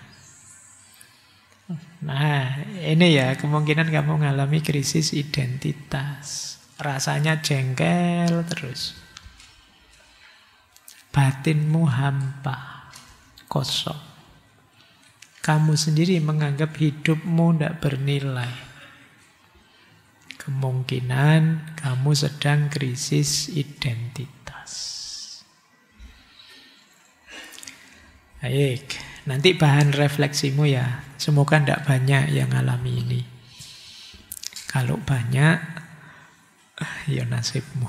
Nah, ini ya kemungkinan kamu mengalami krisis identitas. Rasanya jengkel terus. Batinmu hampa, kosong. Kamu sendiri menganggap hidupmu tidak bernilai. Kemungkinan kamu sedang krisis identitas. Baik, nanti bahan refleksimu ya. Semoga tidak banyak yang alami ini. Kalau banyak, ya nasibmu.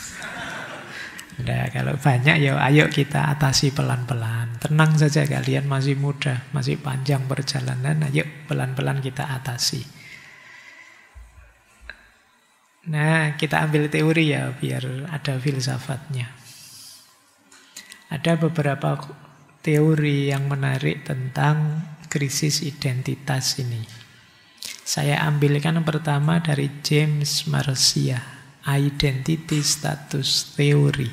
Nah, kalau banyak ya ayo kita atasi pelan-pelan. Tenang saja kalian masih muda, masih panjang perjalanan. Ayo pelan-pelan kita atasi. Nah, kita ambil teori ya biar ada filsafatnya. Ada beberapa teori yang menarik tentang krisis identitas ini. Saya ambilkan pertama dari James Marcia, Identity Status Theory.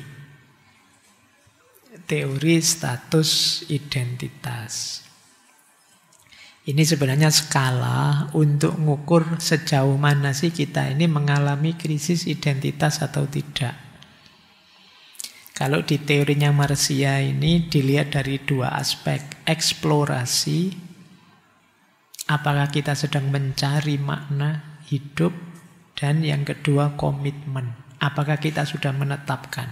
Teori status identitas. Ini sebenarnya skala untuk mengukur sejauh mana sih kita ini mengalami krisis identitas atau tidak. Kalau di teorinya Marcia ini dilihat dari dua aspek. Eksplorasi, apakah kita sedang mencari makna hidup. Dan yang kedua komitmen, apakah kita sudah menetapkan.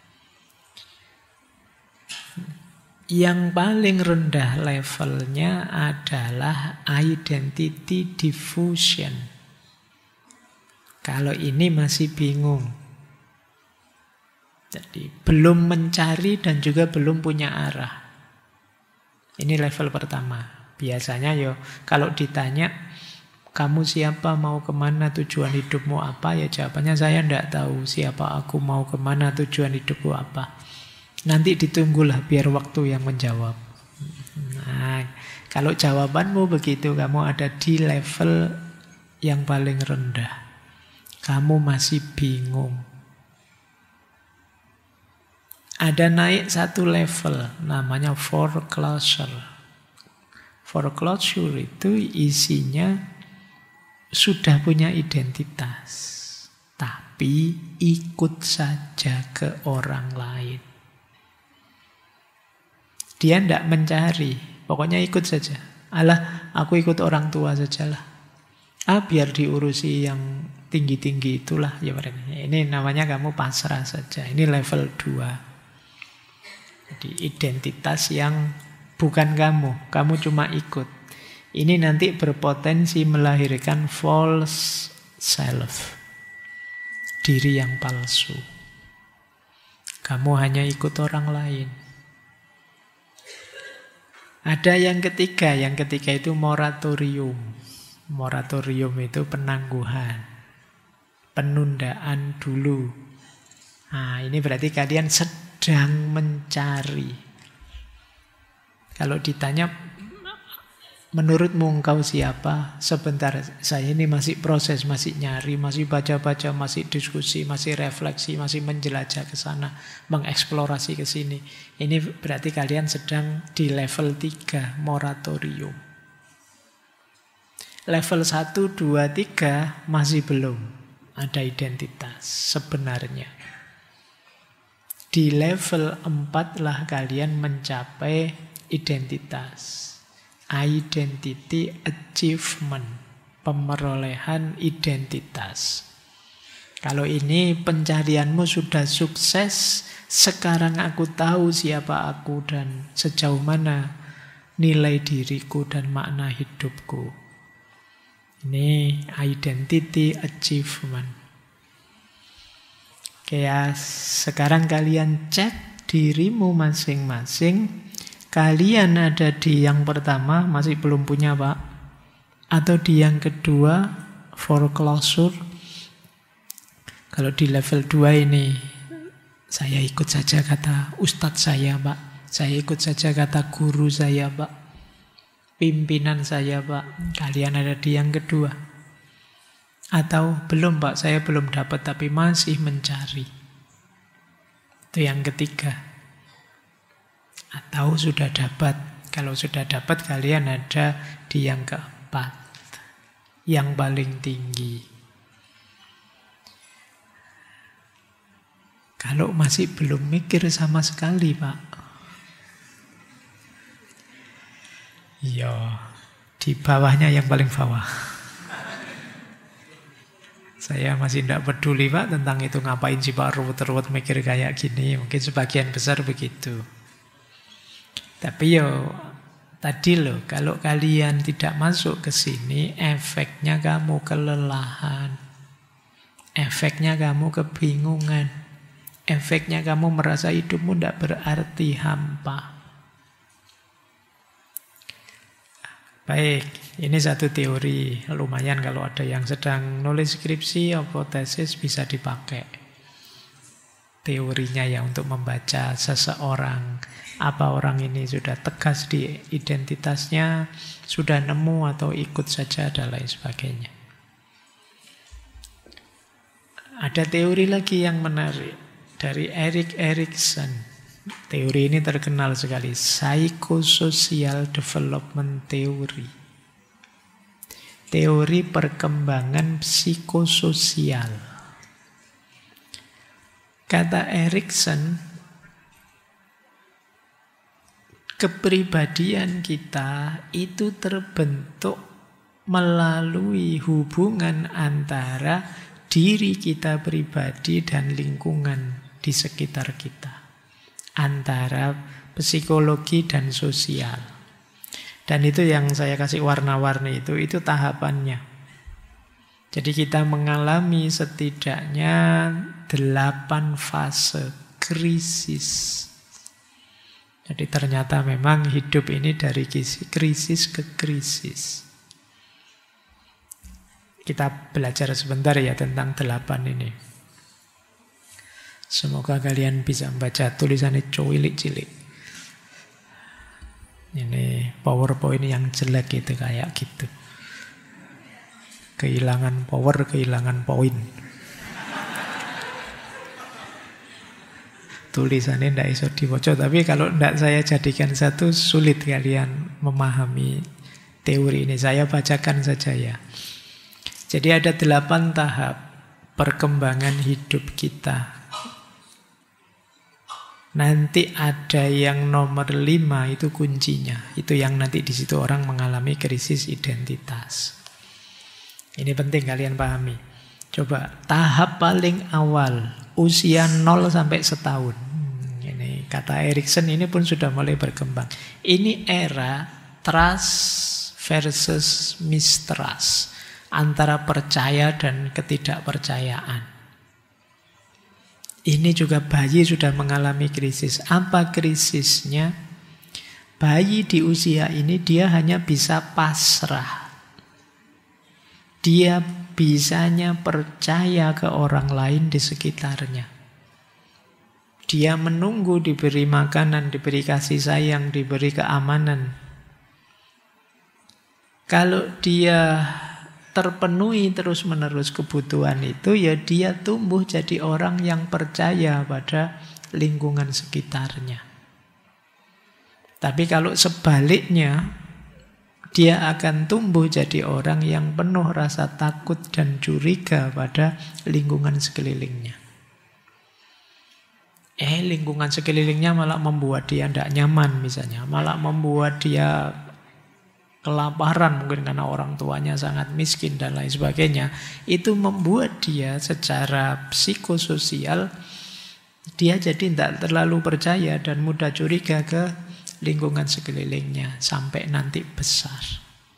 Yang paling rendah levelnya adalah identity diffusion. Kalau ini masih bingung. Jadi belum mencari dan juga belum punya arah. Ini level pertama. Biasanya kalau ditanya, kamu siapa, mau kemana, tujuan hidupmu apa? Ya jawabannya saya tidak tahu siapa aku, mau kemana, tujuan hidupku apa. Nanti ditunggulah biar waktu yang menjawab. Nah, kalau jawabanmu begitu, kamu ada di level yang paling rendah. Kamu masih bingung. Ada naik satu level, namanya foreclosure. Foreclosure itu isinya sudah punya identitas, tapi ikut saja ke orang lain. Dia tidak mencari, pokoknya ikut saja. Alah, aku ikut orang tua sajalah. Biar diurusi yang tinggi-tinggi itulah. Ya, ini namanya kamu pasrah saja. Ini level 2. Jadi identitas yang bukan kamu cuma ikut. Ini nanti berpotensi melahirkan false self, diri yang palsu. Kamu hanya ikut orang lain. Ada yang ketiga itu moratorium. Moratorium itu penangguhan, penundaan dulu. Nah, ini berarti kalian sedang mencari. Kalau ditanya, menurutmu engkau siapa? Sebentar, saya ini masih proses, masih nyari, masih baca-baca, masih diskusi, masih refleksi, masih menjelajah ke sana, mengeksplorasi ke sini. Ini berarti kalian sedang di level 3, moratorium. Level 1, 2, 3 masih belum ada identitas sebenarnya. Di level 4 lah kalian mencapai identitas. Identity achievement, pemerolehan identitas. Kalau ini pencarianmu sudah sukses, sekarang aku tahu siapa aku dan sejauh mana nilai diriku dan makna hidupku. Ini identity achievement. Kayak sekarang kalian cek dirimu masing-masing. Kalian ada di yang pertama, masih belum punya Pak. Atau di yang kedua, foreclosure. Kalau di level 2 ini, saya ikut saja kata ustadz saya Pak. Saya ikut saja kata guru saya Pak. Pimpinan saya Pak. Kalian ada di yang kedua. Atau belum Pak, saya belum dapat tapi masih mencari. Itu yang ketiga. Atau sudah dapat. Kalau sudah dapat kalian ada di yang keempat, yang paling tinggi. Kalau masih belum mikir sama sekali Pak, ya di bawahnya yang paling bawah. Saya masih tidak peduli Pak tentang itu, ngapain sih Pak ruwet-ruwet mikir kayak gini. Mungkin sebagian besar begitu. Tapi tadi loh, kalau kalian tidak masuk ke sini, efeknya kamu kelelahan. Efeknya kamu kebingungan. Efeknya kamu merasa hidupmu tidak berarti, hampa. Baik, ini satu teori. Lumayan kalau ada yang sedang nulis skripsi atau tesis bisa dipakai. Teorinya ya untuk membaca seseorang. Apa orang ini sudah tegas di identitasnya, sudah nemu atau ikut saja dan lain sebagainya. Ada teori lagi yang menarik dari Erik Erikson. Teori ini terkenal sekali, Psychosocial Development Theory. Teori perkembangan psikososial. Kata Erikson, kepribadian kita itu terbentuk melalui hubungan antara diri kita pribadi dan lingkungan di sekitar kita. Antara psikologi dan sosial. Dan itu yang saya kasih warna-warni itu tahapannya. Jadi kita mengalami setidaknya 8 fase krisis. Jadi ternyata memang hidup ini dari krisis ke krisis. Kita belajar sebentar ya tentang 8 ini. Semoga kalian bisa membaca tulisannya cilik-cilik. Ini PowerPoint yang jelek itu kayak gitu. Kehilangan power, kehilangan poin. Tulisannya tidak iso dibaca, tapi kalau tidak saya jadikan satu, sulit kalian memahami teori ini. Saya bacakan saja ya. Jadi ada 8 tahap perkembangan hidup kita. Nanti ada yang nomor 5 itu kuncinya. Itu yang nanti di situ orang mengalami krisis identitas. Ini penting kalian pahami. Coba tahap paling awal, usia 0 sampai setahun. Ini kata Erikson ini pun sudah mulai berkembang. Ini era trust versus mistrust. Antara percaya dan ketidakpercayaan. Ini juga bayi sudah mengalami krisis. Apa krisisnya? Bayi di usia ini dia hanya bisa pasrah. Dia bisanya percaya ke orang lain di sekitarnya. Dia menunggu diberi makanan, diberi kasih sayang, diberi keamanan. Kalau dia terpenuhi terus-menerus kebutuhan itu, ya dia tumbuh jadi orang yang percaya pada lingkungan sekitarnya. Tapi kalau sebaliknya, dia akan tumbuh jadi orang yang penuh rasa takut dan curiga pada lingkungan sekelilingnya. Lingkungan sekelilingnya malah membuat dia tidak nyaman misalnya. Malah membuat dia kelaparan mungkin karena orang tuanya sangat miskin dan lain sebagainya. Itu membuat dia secara psikososial, dia jadi tidak terlalu percaya dan mudah curiga ke lingkungan sekelilingnya sampai nanti besar.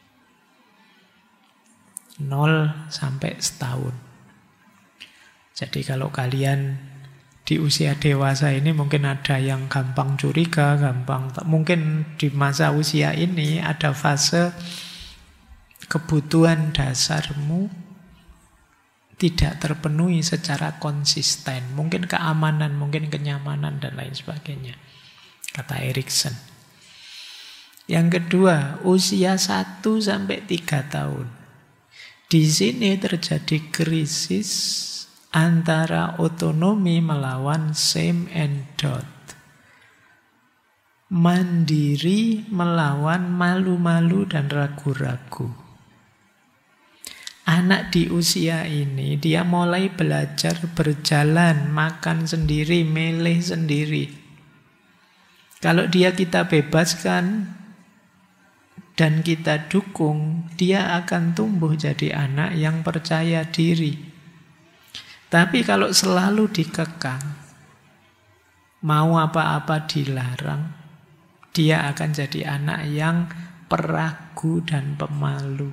0 sampai setahun. Jadi kalau kalian di usia dewasa ini mungkin ada yang gampang curiga, mungkin di masa usia ini ada fase kebutuhan dasarmu tidak terpenuhi secara konsisten. Mungkin keamanan, mungkin kenyamanan dan lain sebagainya. Kata Erikson. Yang kedua, usia 1 sampai 3 tahun. Di sini terjadi krisis antara otonomi melawan shame and doubt. Mandiri melawan malu-malu dan ragu-ragu. Anak di usia ini dia mulai belajar berjalan, makan sendiri, milih sendiri. Kalau kita bebaskan dan kita dukung, dia akan tumbuh jadi anak yang percaya diri. Tapi kalau selalu dikekang, mau apa-apa dilarang, dia akan jadi anak yang peragu dan pemalu.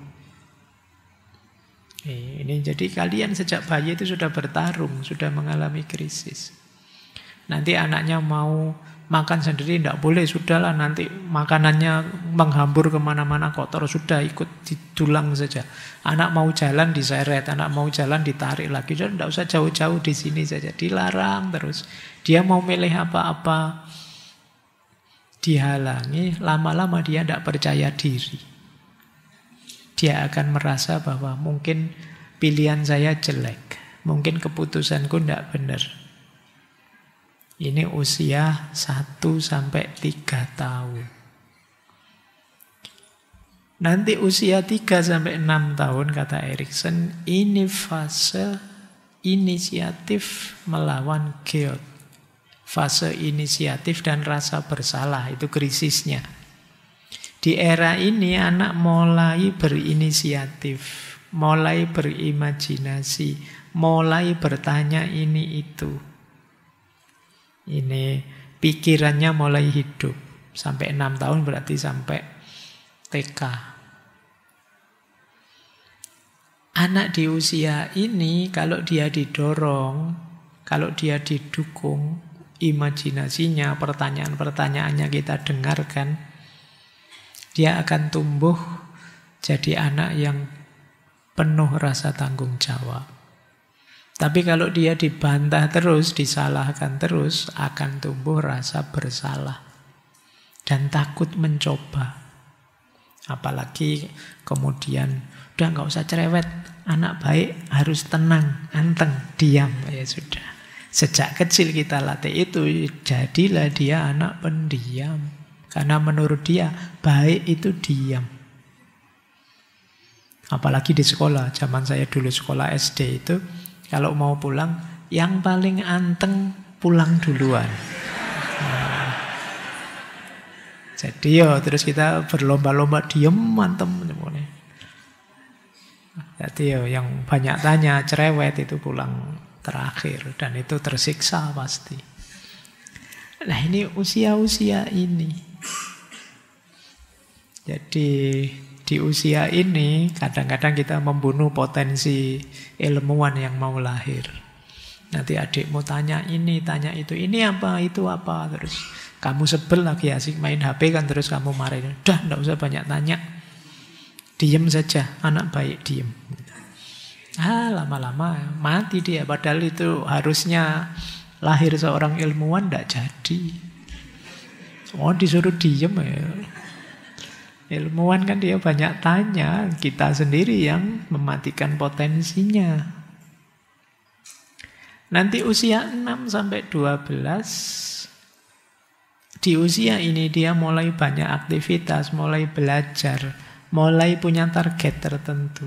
Ini jadi kalian sejak bayi itu sudah bertarung, sudah mengalami krisis. Nanti anaknya mau makan sendiri, tidak boleh, sudahlah nanti makanannya menghambur kemana-mana kotor, sudah ikut didulang saja. Anak mau jalan diseret, anak mau jalan ditarik lagi, sudah tidak usah jauh-jauh di sini saja, dilarang terus. Dia mau milih apa-apa dihalangi, lama-lama dia tidak percaya diri. Dia akan merasa bahwa mungkin pilihan saya jelek, mungkin keputusanku tidak benar. Ini usia 1 sampai 3 tahun. Nanti usia 3 sampai 6 tahun, kata Erikson, ini fase inisiatif melawan guilt. Fase inisiatif dan rasa bersalah, itu krisisnya. Di era ini anak mulai berinisiatif, mulai berimajinasi, mulai bertanya ini itu. Ini pikirannya mulai hidup. Sampai 6 tahun berarti sampai TK. Anak di usia ini kalau dia didorong, kalau dia didukung, imajinasinya, pertanyaan-pertanyaannya kita dengarkan, dia akan tumbuh jadi anak yang penuh rasa tanggung jawab. Tapi kalau dia dibantah terus, disalahkan terus, akan tumbuh rasa bersalah dan takut mencoba. Apalagi kemudian, udah nggak usah cerewet, anak baik harus tenang, anteng, diam. Ya sudah. Sejak kecil kita latih itu, jadilah dia anak pendiam. Karena menurut dia, baik itu diam. Apalagi di sekolah, zaman saya dulu sekolah SD itu, kalau mau pulang, yang paling anteng pulang duluan. Nah, jadi terus kita berlomba-lomba diem, mantem. Jadi yang banyak tanya, cerewet itu pulang terakhir. Dan itu tersiksa pasti. Nah ini usia-usia ini. Jadi di usia ini kadang-kadang kita membunuh potensi ilmuwan yang mau lahir. Nanti adikmu tanya ini, tanya itu. Ini apa, itu apa. Terus kamu sebel lagi asik main HP kan. Terus kamu marahin. Udah, enggak usah banyak tanya. Diem saja, anak baik diem. Lama-lama mati dia. Padahal itu harusnya lahir seorang ilmuwan, enggak jadi. Disuruh diem ya. Ilmuwan kan dia banyak tanya. Kita sendiri yang mematikan potensinya. Nanti usia 6 sampai 12, di usia ini dia mulai banyak aktivitas, mulai belajar, mulai punya target tertentu.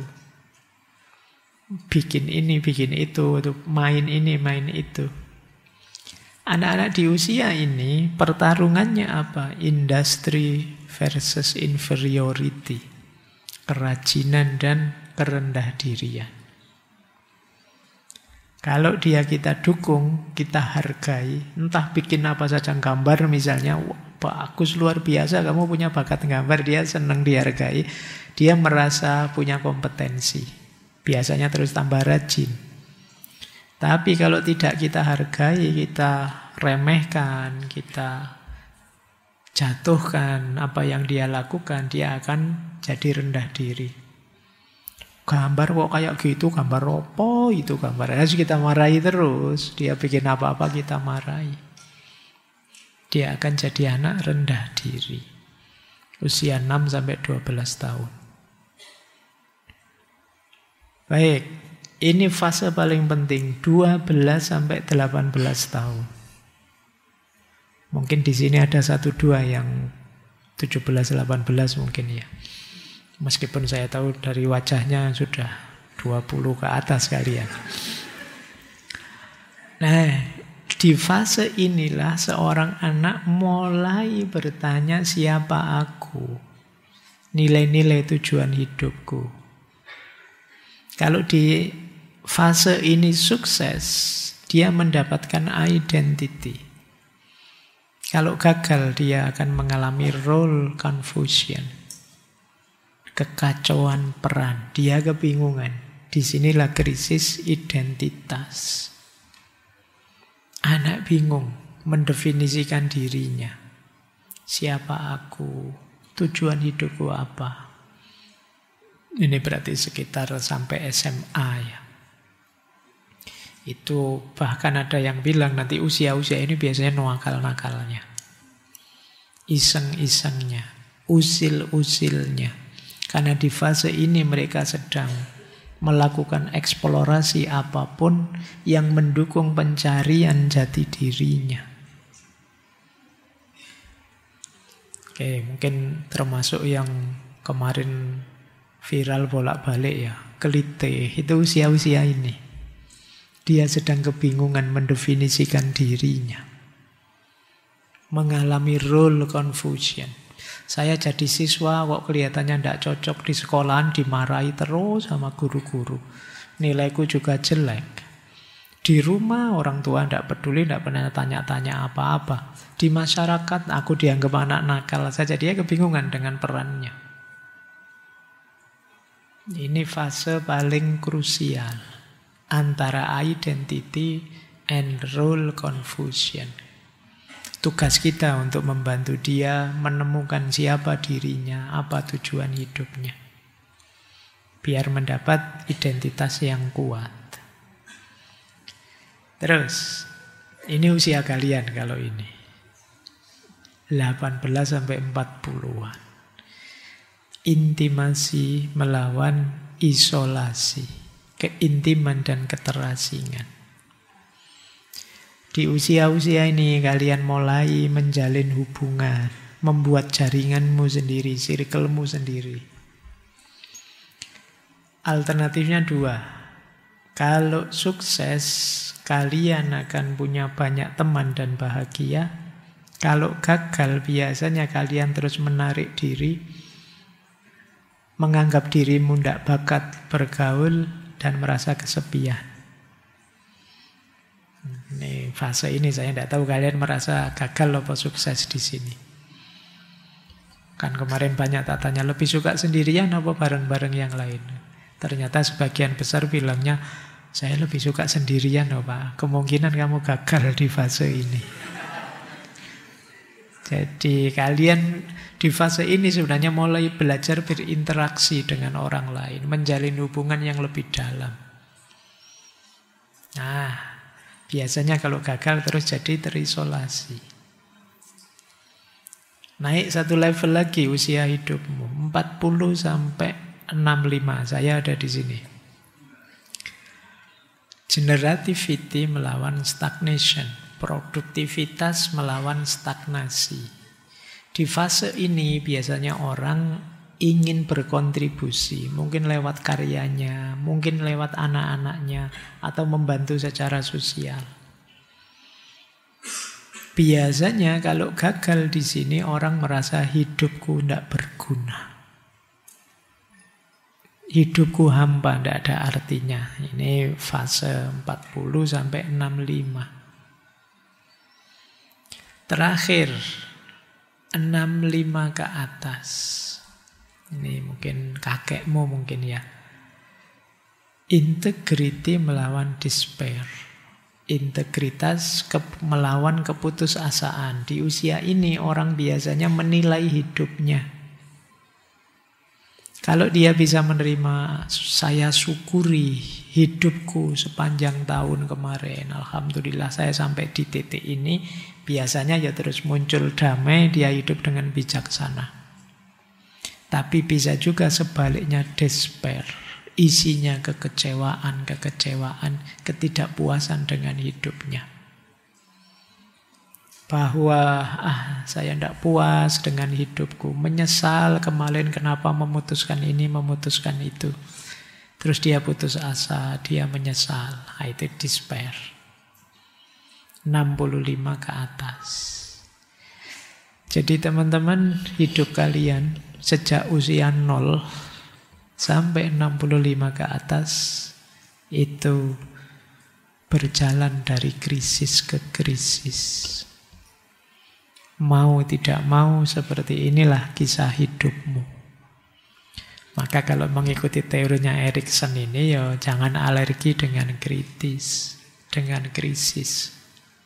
Bikin ini, bikin itu, main ini, main itu. Anak-anak di usia ini pertarungannya apa? Industry versus inferiority. Kerajinan dan kerendah dirian. Kalau dia kita dukung, kita hargai, entah bikin apa saja gambar misalnya, bagus luar biasa kamu punya bakat gambar, dia senang dihargai, dia merasa punya kompetensi. Biasanya terus tambah rajin. Tapi kalau tidak kita hargai, kita remehkan, kita jatuhkan apa yang dia lakukan, dia akan jadi rendah diri. Gambar kok kayak gitu, gambar apa itu gambar. Harus kita marahi terus. Dia bikin apa-apa kita marahi. Dia akan jadi anak rendah diri. Usia 6 sampai 12 tahun. Baik, ini fase paling penting, 12 sampai 18 tahun. Mungkin di sini ada 1-2 yang 17-18 mungkin ya. Meskipun saya tahu dari wajahnya sudah 20 ke atas kalian. Nah, di fase inilah seorang anak mulai bertanya siapa aku, nilai-nilai tujuan hidupku. Kalau di fase ini sukses, dia mendapatkan identity. Kalau gagal, dia akan mengalami role confusion. Kekacauan peran, dia kebingungan. Disinilah krisis identitas. Anak bingung mendefinisikan dirinya. Siapa aku? Tujuan hidupku apa? Ini berarti sekitar sampai SMA ya. Itu bahkan ada yang bilang nanti usia-usia ini biasanya nakal-nakalnya. Iseng-isengnya, usil-usilnya. Karena di fase ini mereka sedang melakukan eksplorasi apapun yang mendukung pencarian jati dirinya. Oke, mungkin termasuk yang kemarin viral bolak-balik ya, kelite, itu usia-usia ini. Dia sedang kebingungan mendefinisikan dirinya. Mengalami role confusion. Saya jadi siswa kok kelihatannya tidak cocok di sekolahan, dimarahi terus sama guru-guru. Nilaiku juga jelek. Di rumah orang tua tidak peduli, tidak pernah tanya-tanya apa-apa. Di masyarakat aku dianggap anak nakal saja. Dia kebingungan dengan perannya. Ini fase paling krusial antara identity and role confusion. Tugas kita untuk membantu dia menemukan siapa dirinya, apa tujuan hidupnya. Biar mendapat identitas yang kuat. Terus, ini usia kalian kalau ini. 18 sampai 40-an. Intimasi melawan isolasi. Keintiman dan keterasingan. Di usia-usia ini kalian mulai menjalin hubungan, membuat jaringanmu sendiri, circlemu sendiri. Alternatifnya 2. Kalau sukses, kalian akan punya banyak teman dan bahagia. Kalau gagal, biasanya kalian terus menarik diri, menganggap dirimu tidak bakat bergaul, dan merasa kesepian. Ini fase ini saya tidak tahu kalian merasa gagal atau sukses di sini. Kan kemarin banyak tanya lebih suka sendirian apa bareng-bareng yang lain. Ternyata sebagian besar bilangnya saya lebih suka sendirian loh Pak. Kemungkinan kamu gagal di fase ini. Jadi kalian di fase ini sebenarnya mulai belajar berinteraksi dengan orang lain, menjalin hubungan yang lebih dalam. Nah, biasanya kalau gagal terus jadi terisolasi. Naik satu level lagi usia hidupmu, 40 sampai 65. Saya ada di sini. Generativity melawan stagnation, produktivitas melawan stagnasi. Di fase ini biasanya orang ingin berkontribusi, mungkin lewat karyanya, mungkin lewat anak-anaknya, atau membantu secara sosial. Biasanya kalau gagal di sini orang merasa hidupku tidak berguna. Hidupku hampa, tidak ada artinya. Ini fase 40 sampai 65. Terakhir, 65 ke atas. Ini mungkin kakekmu mungkin ya. Integrity melawan despair. Integritas melawan keputusasaan. Di usia ini orang biasanya menilai hidupnya. Kalau dia bisa menerima, saya syukuri hidupku sepanjang tahun kemarin. Alhamdulillah saya sampai di titik ini. Biasanya ya terus muncul damai, dia hidup dengan bijaksana. Tapi bisa juga sebaliknya despair. Isinya kekecewaan, ketidakpuasan dengan hidupnya. Bahwa saya tidak puas dengan hidupku. Menyesal kemarin kenapa memutuskan ini, memutuskan itu. Terus dia putus asa, dia menyesal. Itu despair. 65 ke atas. Jadi teman-teman, hidup kalian sejak usia 0 sampai 65 ke atas itu berjalan dari krisis ke krisis. Mau tidak mau seperti inilah kisah hidupmu. Maka kalau mengikuti teorinya Erikson ini, ya jangan alergi dengan kritis, dengan krisis.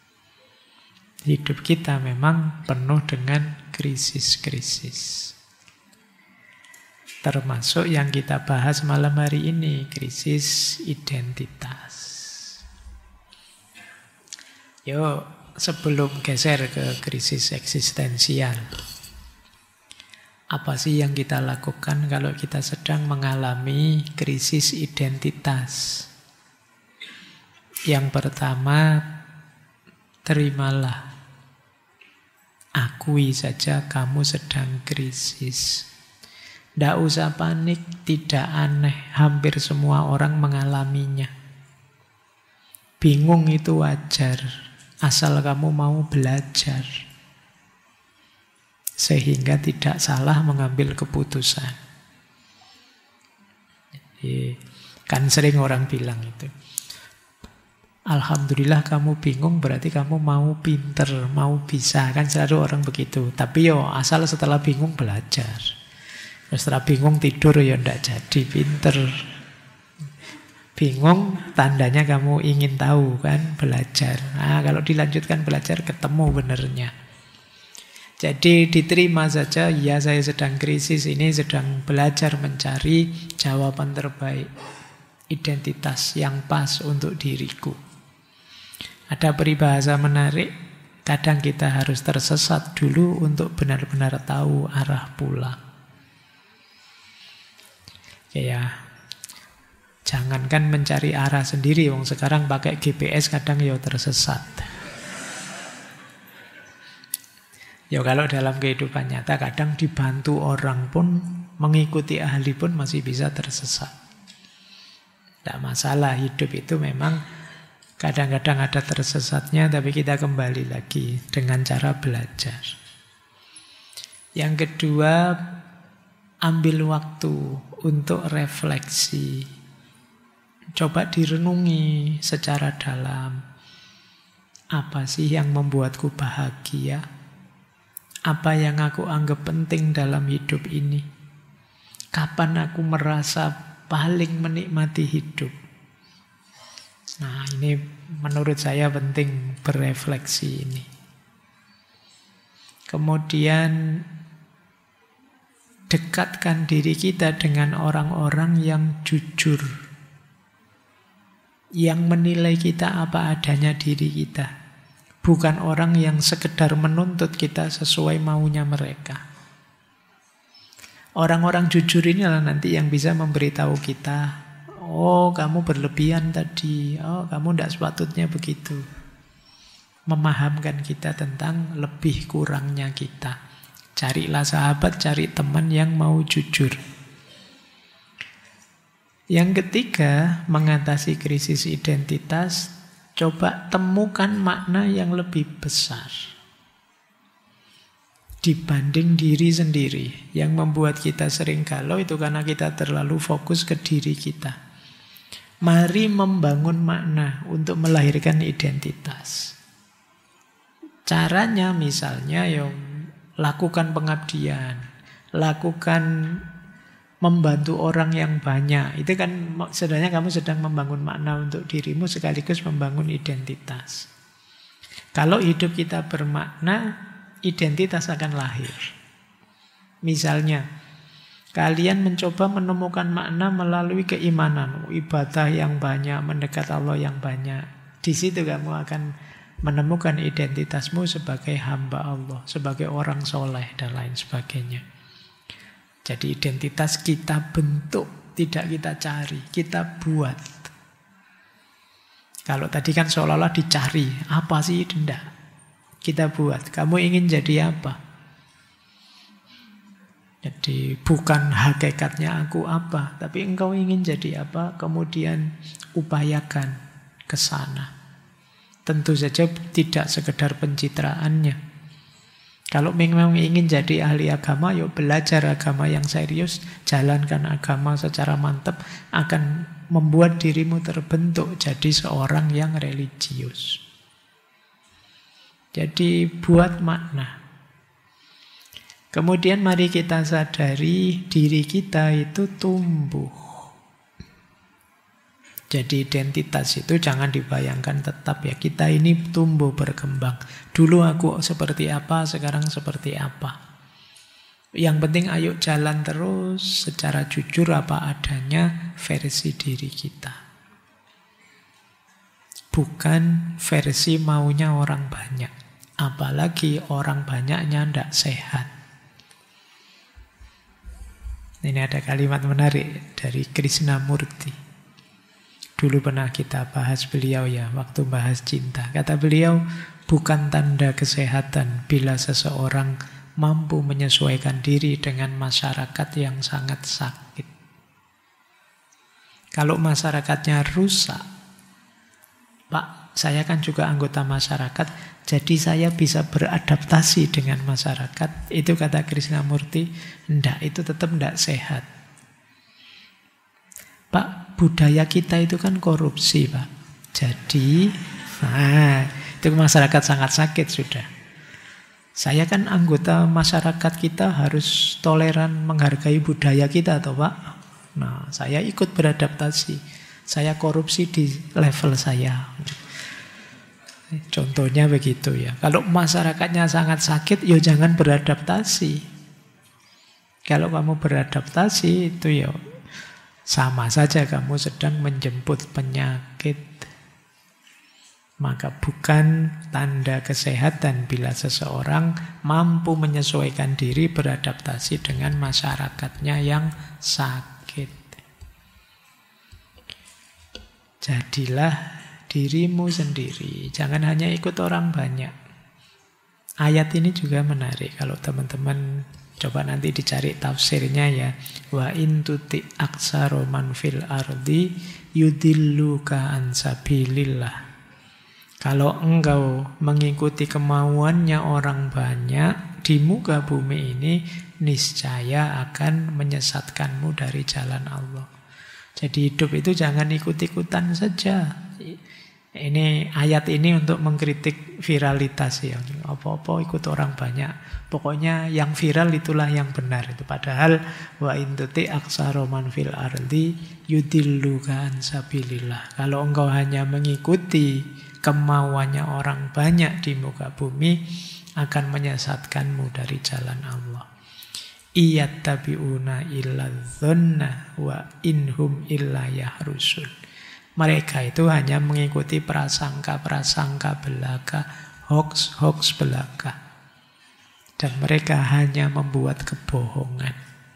Hidup kita memang penuh dengan krisis-krisis. Termasuk yang kita bahas malam hari ini, krisis identitas. Yuk, sebelum geser ke krisis eksistensial, apa sih yang kita lakukan kalau kita sedang mengalami krisis identitas? Yang pertama, terimalah. Akui saja kamu sedang krisis. Tidak usah panik, tidak aneh. Hampir semua orang mengalaminya. Bingung itu wajar. Asal kamu mau belajar. Sehingga tidak salah mengambil keputusan. Jadi, kan sering orang bilang itu. Alhamdulillah kamu bingung berarti kamu mau pinter, mau bisa. Kan selalu orang begitu. Tapi asal setelah bingung belajar. Setelah bingung tidur ya ndak jadi pinter. Bingung tandanya kamu ingin tahu kan, belajar. Nah kalau dilanjutkan belajar ketemu benernya. Jadi diterima saja, ya saya sedang krisis ini, sedang belajar mencari jawaban terbaik. Identitas yang pas untuk diriku. Ada peribahasa menarik, kadang kita harus tersesat dulu untuk benar-benar tahu arah pulang. Ya, jangankan mencari arah sendiri, wong sekarang pakai GPS kadang tersesat. Kalau dalam kehidupan nyata kadang dibantu orang pun, mengikuti ahli pun masih bisa tersesat. Tidak masalah, hidup itu memang kadang-kadang ada tersesatnya, tapi kita kembali lagi dengan cara belajar. Yang kedua, ambil waktu untuk refleksi. Coba direnungi secara dalam. Apa sih yang membuatku bahagia? Apa yang aku anggap penting dalam hidup ini? Kapan aku merasa paling menikmati hidup? Nah, ini menurut saya penting berefleksi ini. Kemudian dekatkan diri kita dengan orang-orang yang jujur, yang menilai kita apa adanya diri kita. Bukan orang yang sekedar menuntut kita sesuai maunya mereka. Orang-orang jujur inilah nanti yang bisa memberitahu kita, oh kamu berlebihan tadi, oh kamu tidak sepatutnya begitu. Memahamkan kita tentang lebih kurangnya kita. Carilah sahabat, cari teman yang mau jujur. Yang ketiga, mengatasi krisis identitas, coba temukan makna yang lebih besar dibanding diri sendiri. Yang membuat kita sering galau itu karena kita terlalu fokus ke diri kita. Mari membangun makna untuk melahirkan identitas. Caranya misalnya lakukan pengabdian, lakukan membantu orang yang banyak. Itu kan sebenarnya kamu sedang membangun makna untuk dirimu sekaligus membangun identitas. Kalau hidup kita bermakna, identitas akan lahir. Misalnya, kalian mencoba menemukan makna melalui keimanan, ibadah yang banyak, mendekat Allah yang banyak. Di situ kamu akan menemukan identitasmu sebagai hamba Allah, sebagai orang soleh, dan lain sebagainya. Jadi identitas kita bentuk, tidak kita cari, kita buat. Kalau tadi kan seolah-olah dicari, apa sih? Tidak. Kita buat. Kamu ingin jadi apa? Jadi bukan hakikatnya aku apa, tapi engkau ingin jadi apa, kemudian upayakan ke sana. Tentu saja tidak sekedar pencitraannya. Kalau memang ingin jadi ahli agama, yuk belajar agama yang serius, jalankan agama secara mantap, akan membuat dirimu terbentuk jadi seorang yang religius. Jadi buat makna. Kemudian mari kita sadari diri kita itu tumbuh. Jadi identitas itu jangan dibayangkan tetap ya. Kita ini tumbuh berkembang. Dulu aku seperti apa, sekarang seperti apa. Yang penting ayo jalan terus secara jujur apa adanya versi diri kita. Bukan versi maunya orang banyak. Apalagi orang banyaknya tidak sehat. Ini ada kalimat menarik dari Krishnamurti. Dulu pernah kita bahas beliau ya, waktu bahas cinta. Kata beliau, bukan tanda kesehatan bila seseorang mampu menyesuaikan diri dengan masyarakat yang sangat sakit. Kalau masyarakatnya rusak, Pak, saya kan juga anggota masyarakat, jadi saya bisa beradaptasi dengan masyarakat. Itu kata Krishnamurti, enggak, itu tetap enggak sehat. Pak, budaya kita itu kan korupsi, Pak. Jadi, itu masyarakat sangat sakit sudah. Saya kan anggota masyarakat kita harus toleran menghargai budaya kita, toh Pak. Nah, saya ikut beradaptasi. Saya korupsi di level saya. Contohnya begitu ya. Kalau masyarakatnya sangat sakit, ya jangan beradaptasi. Kalau kamu beradaptasi, itu ya sama saja kamu sedang menjemput penyakit. Maka bukan tanda kesehatan bila seseorang mampu menyesuaikan diri beradaptasi dengan masyarakatnya yang sakit. Jadilah dirimu sendiri, jangan hanya ikut orang banyak. Ayat ini juga menarik kalau teman-teman coba nanti dicari tafsirnya ya. Wa in tuti aksaro man fil ardi yudilluka an sabilillah. Kalau engkau mengikuti kemauannya orang banyak di muka bumi ini, niscaya akan menyesatkanmu dari jalan Allah. Jadi hidup itu jangan ikut-ikutan saja. Ini ayat ini untuk mengkritik viralitas ya. Apa-apa ikut orang banyak. Pokoknya yang viral itulah yang benar. Itu padahal wa in tuti aksara man fil ardi yudilluka an sabilillah. Kalau engkau hanya mengikuti kemauannya orang banyak di muka bumi, akan menyesatkanmu dari jalan Allah. Iyattabi'una illa dzanna wa inhum illa yahrusun. Mereka itu hanya mengikuti prasangka-prasangka belaka, hoax-hoax belaka. Dan mereka hanya membuat kebohongan.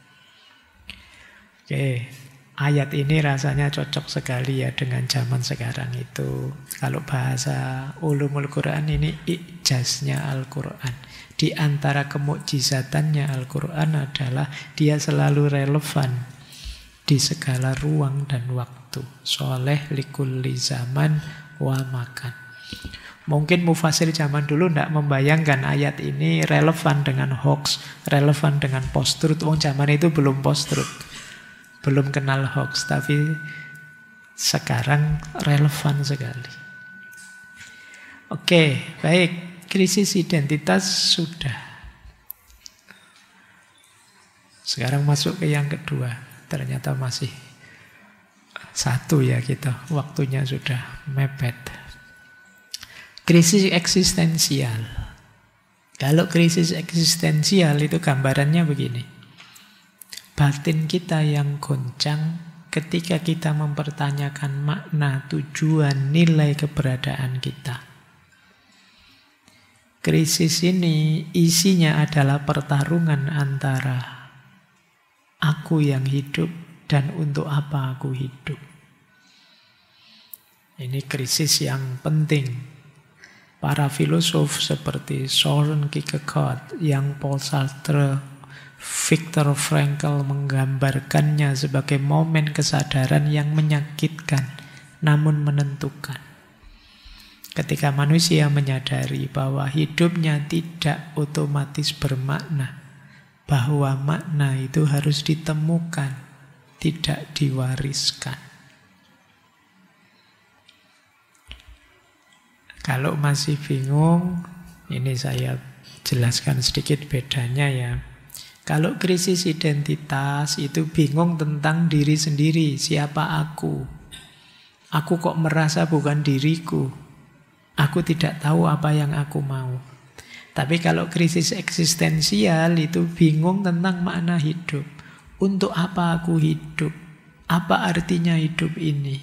Oke, ayat ini rasanya cocok sekali ya dengan zaman sekarang itu. Kalau bahasa ulumul Quran ini ijaznya Al-Quran. Di antara kemukjizatannya Al-Quran adalah dia selalu relevan di segala ruang dan waktu. Soleh likulli zaman wa makan. Mungkin mufasir zaman dulu tidak membayangkan ayat ini relevan dengan hoax, relevan dengan post-truth. Zaman itu belum post-truth, belum kenal hoax, tapi sekarang relevan sekali. Oke, baik. Krisis identitas sudah. Sekarang masuk ke yang kedua. Ternyata masih satu ya kita. Waktunya sudah mepet. Krisis eksistensial. Kalau krisis eksistensial itu gambarannya begini. Batin kita yang goncang ketika kita mempertanyakan makna, tujuan, nilai keberadaan kita. Krisis ini isinya adalah pertarungan antara aku yang hidup dan untuk apa aku hidup. Ini krisis yang penting. Para filosof seperti Søren Kierkegaard, yang Paul Sartre, Viktor Frankl menggambarkannya sebagai momen kesadaran yang menyakitkan namun menentukan. Ketika manusia menyadari bahwa hidupnya tidak otomatis bermakna, bahwa makna itu harus ditemukan, tidak diwariskan. Kalau masih bingung, ini saya jelaskan sedikit bedanya ya. Kalau krisis identitas itu bingung tentang diri sendiri, siapa aku? Aku kok merasa bukan diriku? Aku tidak tahu apa yang aku mau. Tapi kalau krisis eksistensial itu bingung tentang makna hidup. Untuk apa aku hidup? Apa artinya hidup ini?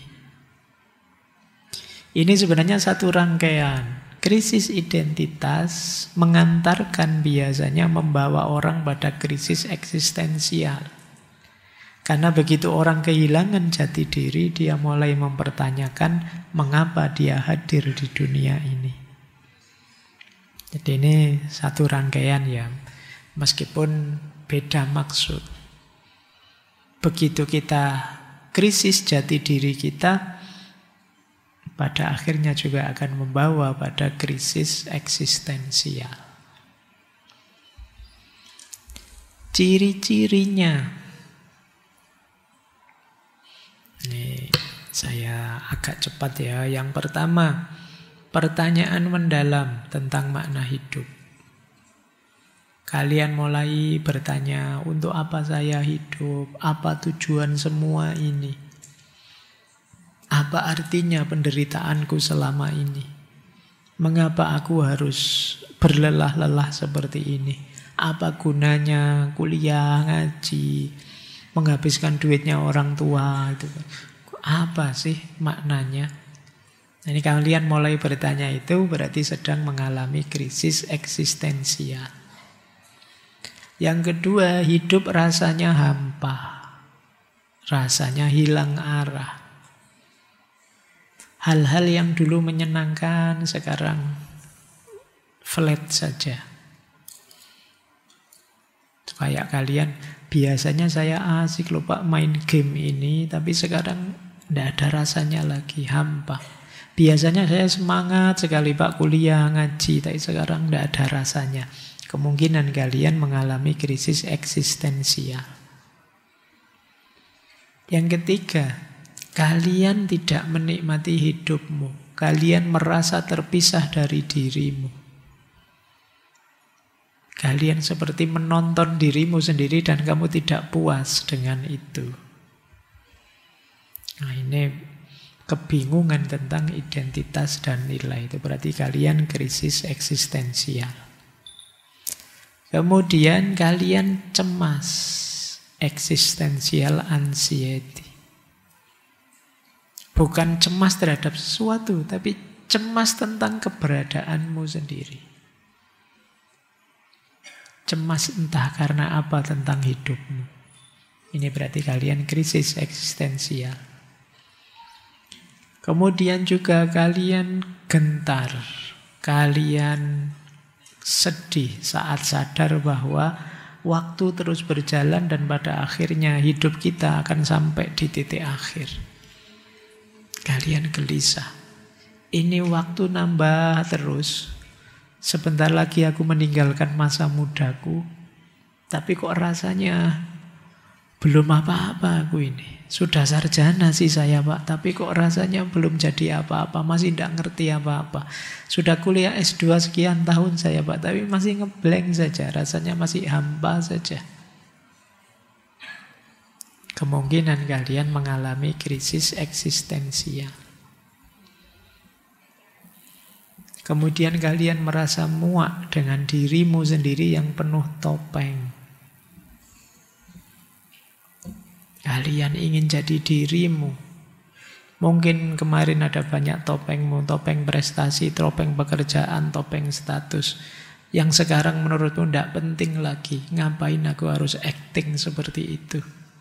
Ini sebenarnya satu rangkaian. Krisis identitas mengantarkan biasanya membawa orang pada krisis eksistensial. Karena begitu orang kehilangan jati diri, dia mulai mempertanyakan mengapa dia hadir di dunia ini. Jadi ini satu rangkaian ya, meskipun beda maksud. Begitu kita krisis jati diri kita, pada akhirnya juga akan membawa pada krisis eksistensial. Ciri-cirinya. Ini saya agak cepat ya. Yang pertama, pertanyaan mendalam tentang makna hidup. Kalian mulai bertanya, untuk apa saya hidup? Apa tujuan semua ini? Apa artinya penderitaanku selama ini? Mengapa aku harus berlelah-lelah seperti ini? Apa gunanya kuliah, ngaji, menghabiskan duitnya orang tua itu? Apa sih maknanya? Ini kalian mulai bertanya itu berarti sedang mengalami krisis eksistensial. Yang kedua, hidup rasanya hampa. Rasanya hilang arah. Hal-hal yang dulu menyenangkan sekarang flat saja. Kayak kalian, biasanya saya asik loh Pak main game ini, tapi sekarang tidak ada rasanya lagi, hampa. Biasanya saya semangat sekali Pak kuliah, ngaji, tapi sekarang tidak ada rasanya. Kemungkinan kalian mengalami krisis eksistensial. Yang ketiga, kalian tidak menikmati hidupmu kalian merasa terpisah dari dirimu. Kalian seperti menonton dirimu sendiri dan kamu tidak puas dengan itu. Nah, ini kebingungan tentang identitas dan nilai. Itu berarti kalian krisis eksistensial. Kemudian kalian cemas, existential anxiety. Bukan cemas terhadap sesuatu, tapi cemas tentang keberadaanmu sendiri. Cemas entah karena apa tentang hidupmu. Ini berarti kalian krisis eksistensial. Kemudian juga kalian gentar, kalian sedih saat sadar bahwa waktu terus berjalan dan pada akhirnya hidup kita akan sampai di titik akhir. Kalian gelisah. Ini waktu nambah terus. Sebentar lagi aku meninggalkan masa mudaku. Tapi kok rasanya belum apa-apa aku ini. Sudah sarjana sih saya Pak, tapi kok rasanya belum jadi apa-apa. Masih tidak ngerti apa-apa. Sudah kuliah S2 sekian tahun saya Pak, tapi masih ngeblank saja. Rasanya masih hampa saja. Kemungkinan kalian mengalami krisis eksistensial. Kemudian kalian merasa muak dengan dirimu sendiri yang penuh topeng. Kalian ingin jadi dirimu. Mungkin kemarin ada banyak topengmu, topeng prestasi, topeng pekerjaan, topeng status. Yang sekarang menurutmu tidak penting lagi. Ngapain aku harus acting seperti itu?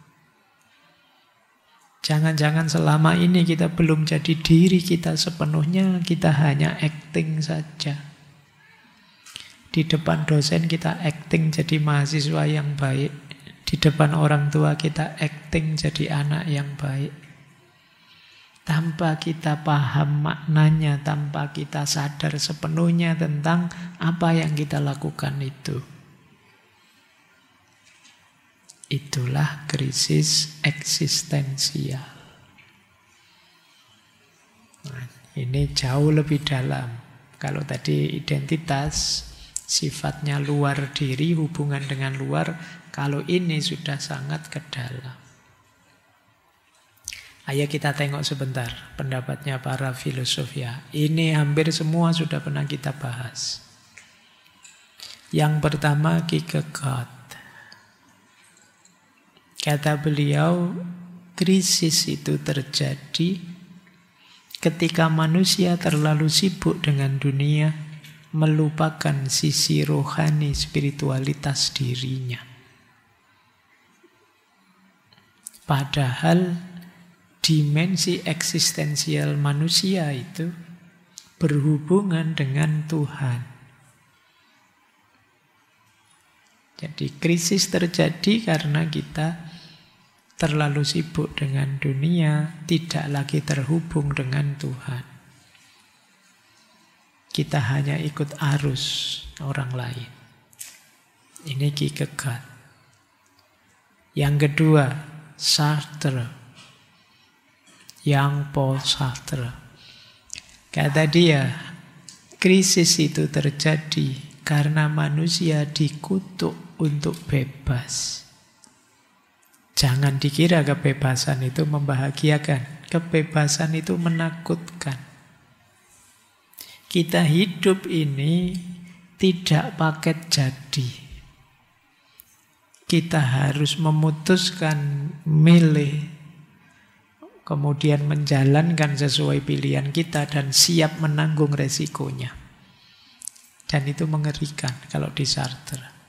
Jangan-jangan selama ini kita belum jadi diri kita sepenuhnya, kita hanya acting saja. Di depan dosen kita acting jadi mahasiswa yang baik. Di depan orang tua kita acting jadi anak yang baik. Tanpa kita paham maknanya, tanpa kita sadar sepenuhnya tentang apa yang kita lakukan itu. Itulah krisis eksistensial. Nah, ini jauh lebih dalam. Kalau tadi identitas, sifatnya luar diri, hubungan dengan luar. Kalau ini sudah sangat ke dalam. Ayo kita tengok sebentar pendapatnya para filosof ya. Ini hampir semua sudah pernah kita bahas. Yang pertama Kierkegaard. Kata beliau, krisis itu terjadi ketika manusia terlalu sibuk dengan dunia, melupakan sisi rohani spiritualitas dirinya. Padahal dimensi eksistensial manusia itu berhubungan dengan Tuhan. Jadi krisis terjadi karena kita terlalu sibuk dengan dunia, tidak lagi terhubung dengan Tuhan. Kita hanya ikut arus orang lain. Ini Kierkegaard. Yang kedua, Sartre. Yang Paul Sartre. Kata dia, krisis itu terjadi karena manusia dikutuk untuk bebas. Jangan dikira kebebasan itu membahagiakan. Kebebasan itu menakutkan. Kita hidup ini tidak paket jadi. Kita harus memutuskan, milih, kemudian menjalankan sesuai pilihan kita dan siap menanggung resikonya. Dan itu mengerikan kalau di Sartre.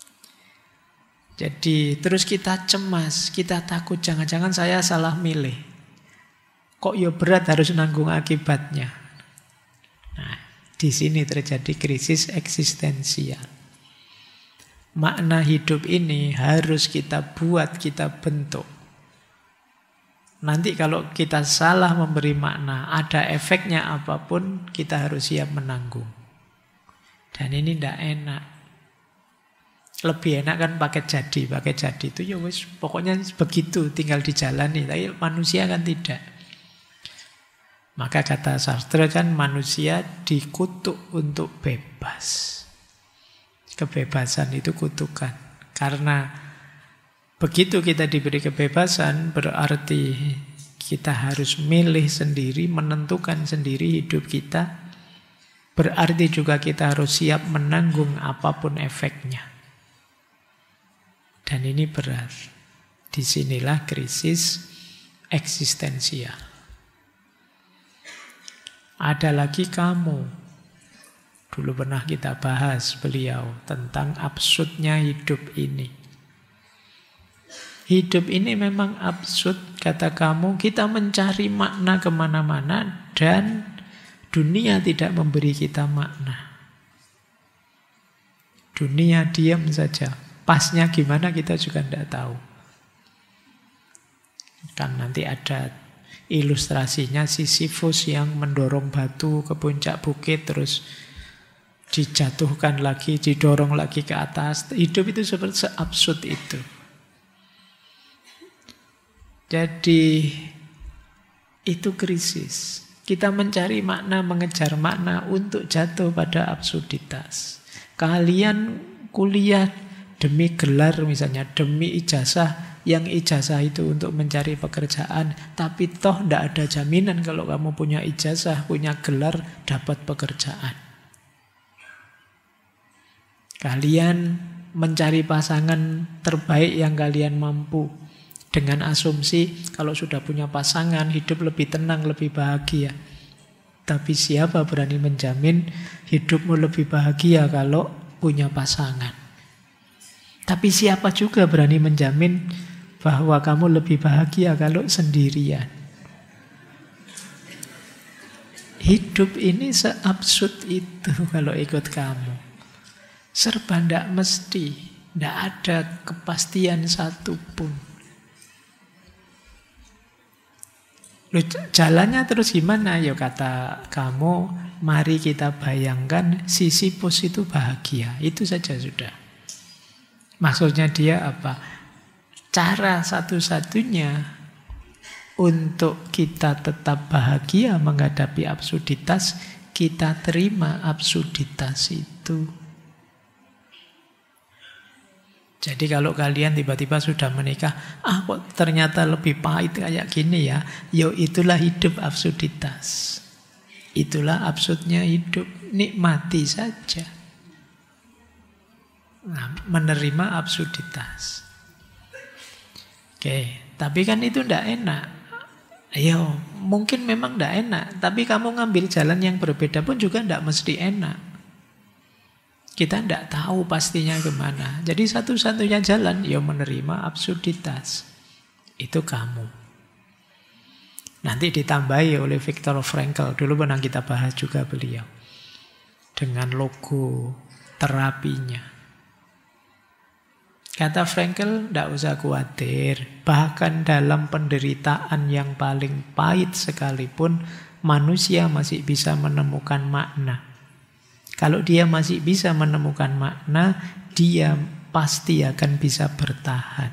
Jadi terus kita cemas, kita takut jangan-jangan saya salah milih. Kok ya berat harus nanggung akibatnya. Nah, di sini terjadi krisis eksistensial. Makna hidup ini harus kita buat, kita bentuk. Nanti kalau kita salah memberi makna, ada efeknya apapun, kita harus siap menanggung. Dan ini tidak enak. Lebih enak kan paket jadi itu ya wis pokoknya begitu tinggal dijalani. Tapi manusia kan tidak. Maka kata sastra kan manusia dikutuk untuk bebas. Kebebasan itu kutukan. Karena begitu kita diberi kebebasan berarti kita harus milih sendiri, menentukan sendiri hidup kita. Berarti juga kita harus siap menanggung apapun efeknya. Dan ini berat. Disinilah krisis eksistensial. Ada lagi kamu. Dulu pernah kita bahas beliau tentang absurdnya hidup ini. Hidup ini memang absurd, kata kamu. Kita mencari makna kemana-mana dan dunia tidak memberi kita makna. Dunia diam saja. Pasnya gimana kita juga tidak tahu. Kan nanti ada ilustrasinya Sisyphus yang mendorong batu ke puncak bukit terus dijatuhkan lagi, didorong lagi ke atas. Hidup itu seperti seabsurd itu. Jadi itu krisis. Kita mencari makna, mengejar makna untuk jatuh pada absurditas. Kalian kuliah demi gelar misalnya, demi ijazah. Yang ijazah itu untuk mencari pekerjaan, tapi toh tidak ada jaminan kalau kamu punya ijazah, punya gelar, dapat pekerjaan. Kalian mencari pasangan terbaik yang kalian mampu, dengan asumsi kalau sudah punya pasangan, hidup lebih tenang, lebih bahagia. Tapi siapa berani menjamin hidupmu lebih bahagia kalau punya pasangan? Tapi siapa juga berani menjamin bahwa kamu lebih bahagia kalau sendirian? Hidup ini seabsurd itu kalau ikut kamu. Serba tidak mesti, tidak ada kepastian satupun. Loh, jalannya terus gimana? Ya kata kamu, mari kita bayangkan Sisyphus itu bahagia. Itu saja sudah. Maksudnya dia apa? Cara satu-satunya untuk kita tetap bahagia menghadapi absurditas, kita terima absurditas itu. Jadi kalau kalian tiba-tiba sudah menikah, kok ternyata lebih pahit kayak gini ya, yo itulah hidup absurditas. Itulah absurdnya hidup, nikmati saja. Nah, menerima absurditas. Oke, tapi kan itu tidak enak. Ayo, mungkin memang tidak enak, tapi kamu ngambil jalan yang berbeda pun juga tidak mesti enak. Kita tidak tahu pastinya kemana. Jadi satu-satunya jalan, ya menerima absurditas. Itu kamu. Nanti ditambahi oleh Viktor Frankl. Dulu pernah kita bahas juga beliau. Dengan logo terapinya. Kata Frankl, tidak usah khawatir. Bahkan dalam penderitaan yang paling pahit sekalipun, manusia masih bisa menemukan makna. Kalau dia masih bisa menemukan makna, dia pasti akan bisa bertahan.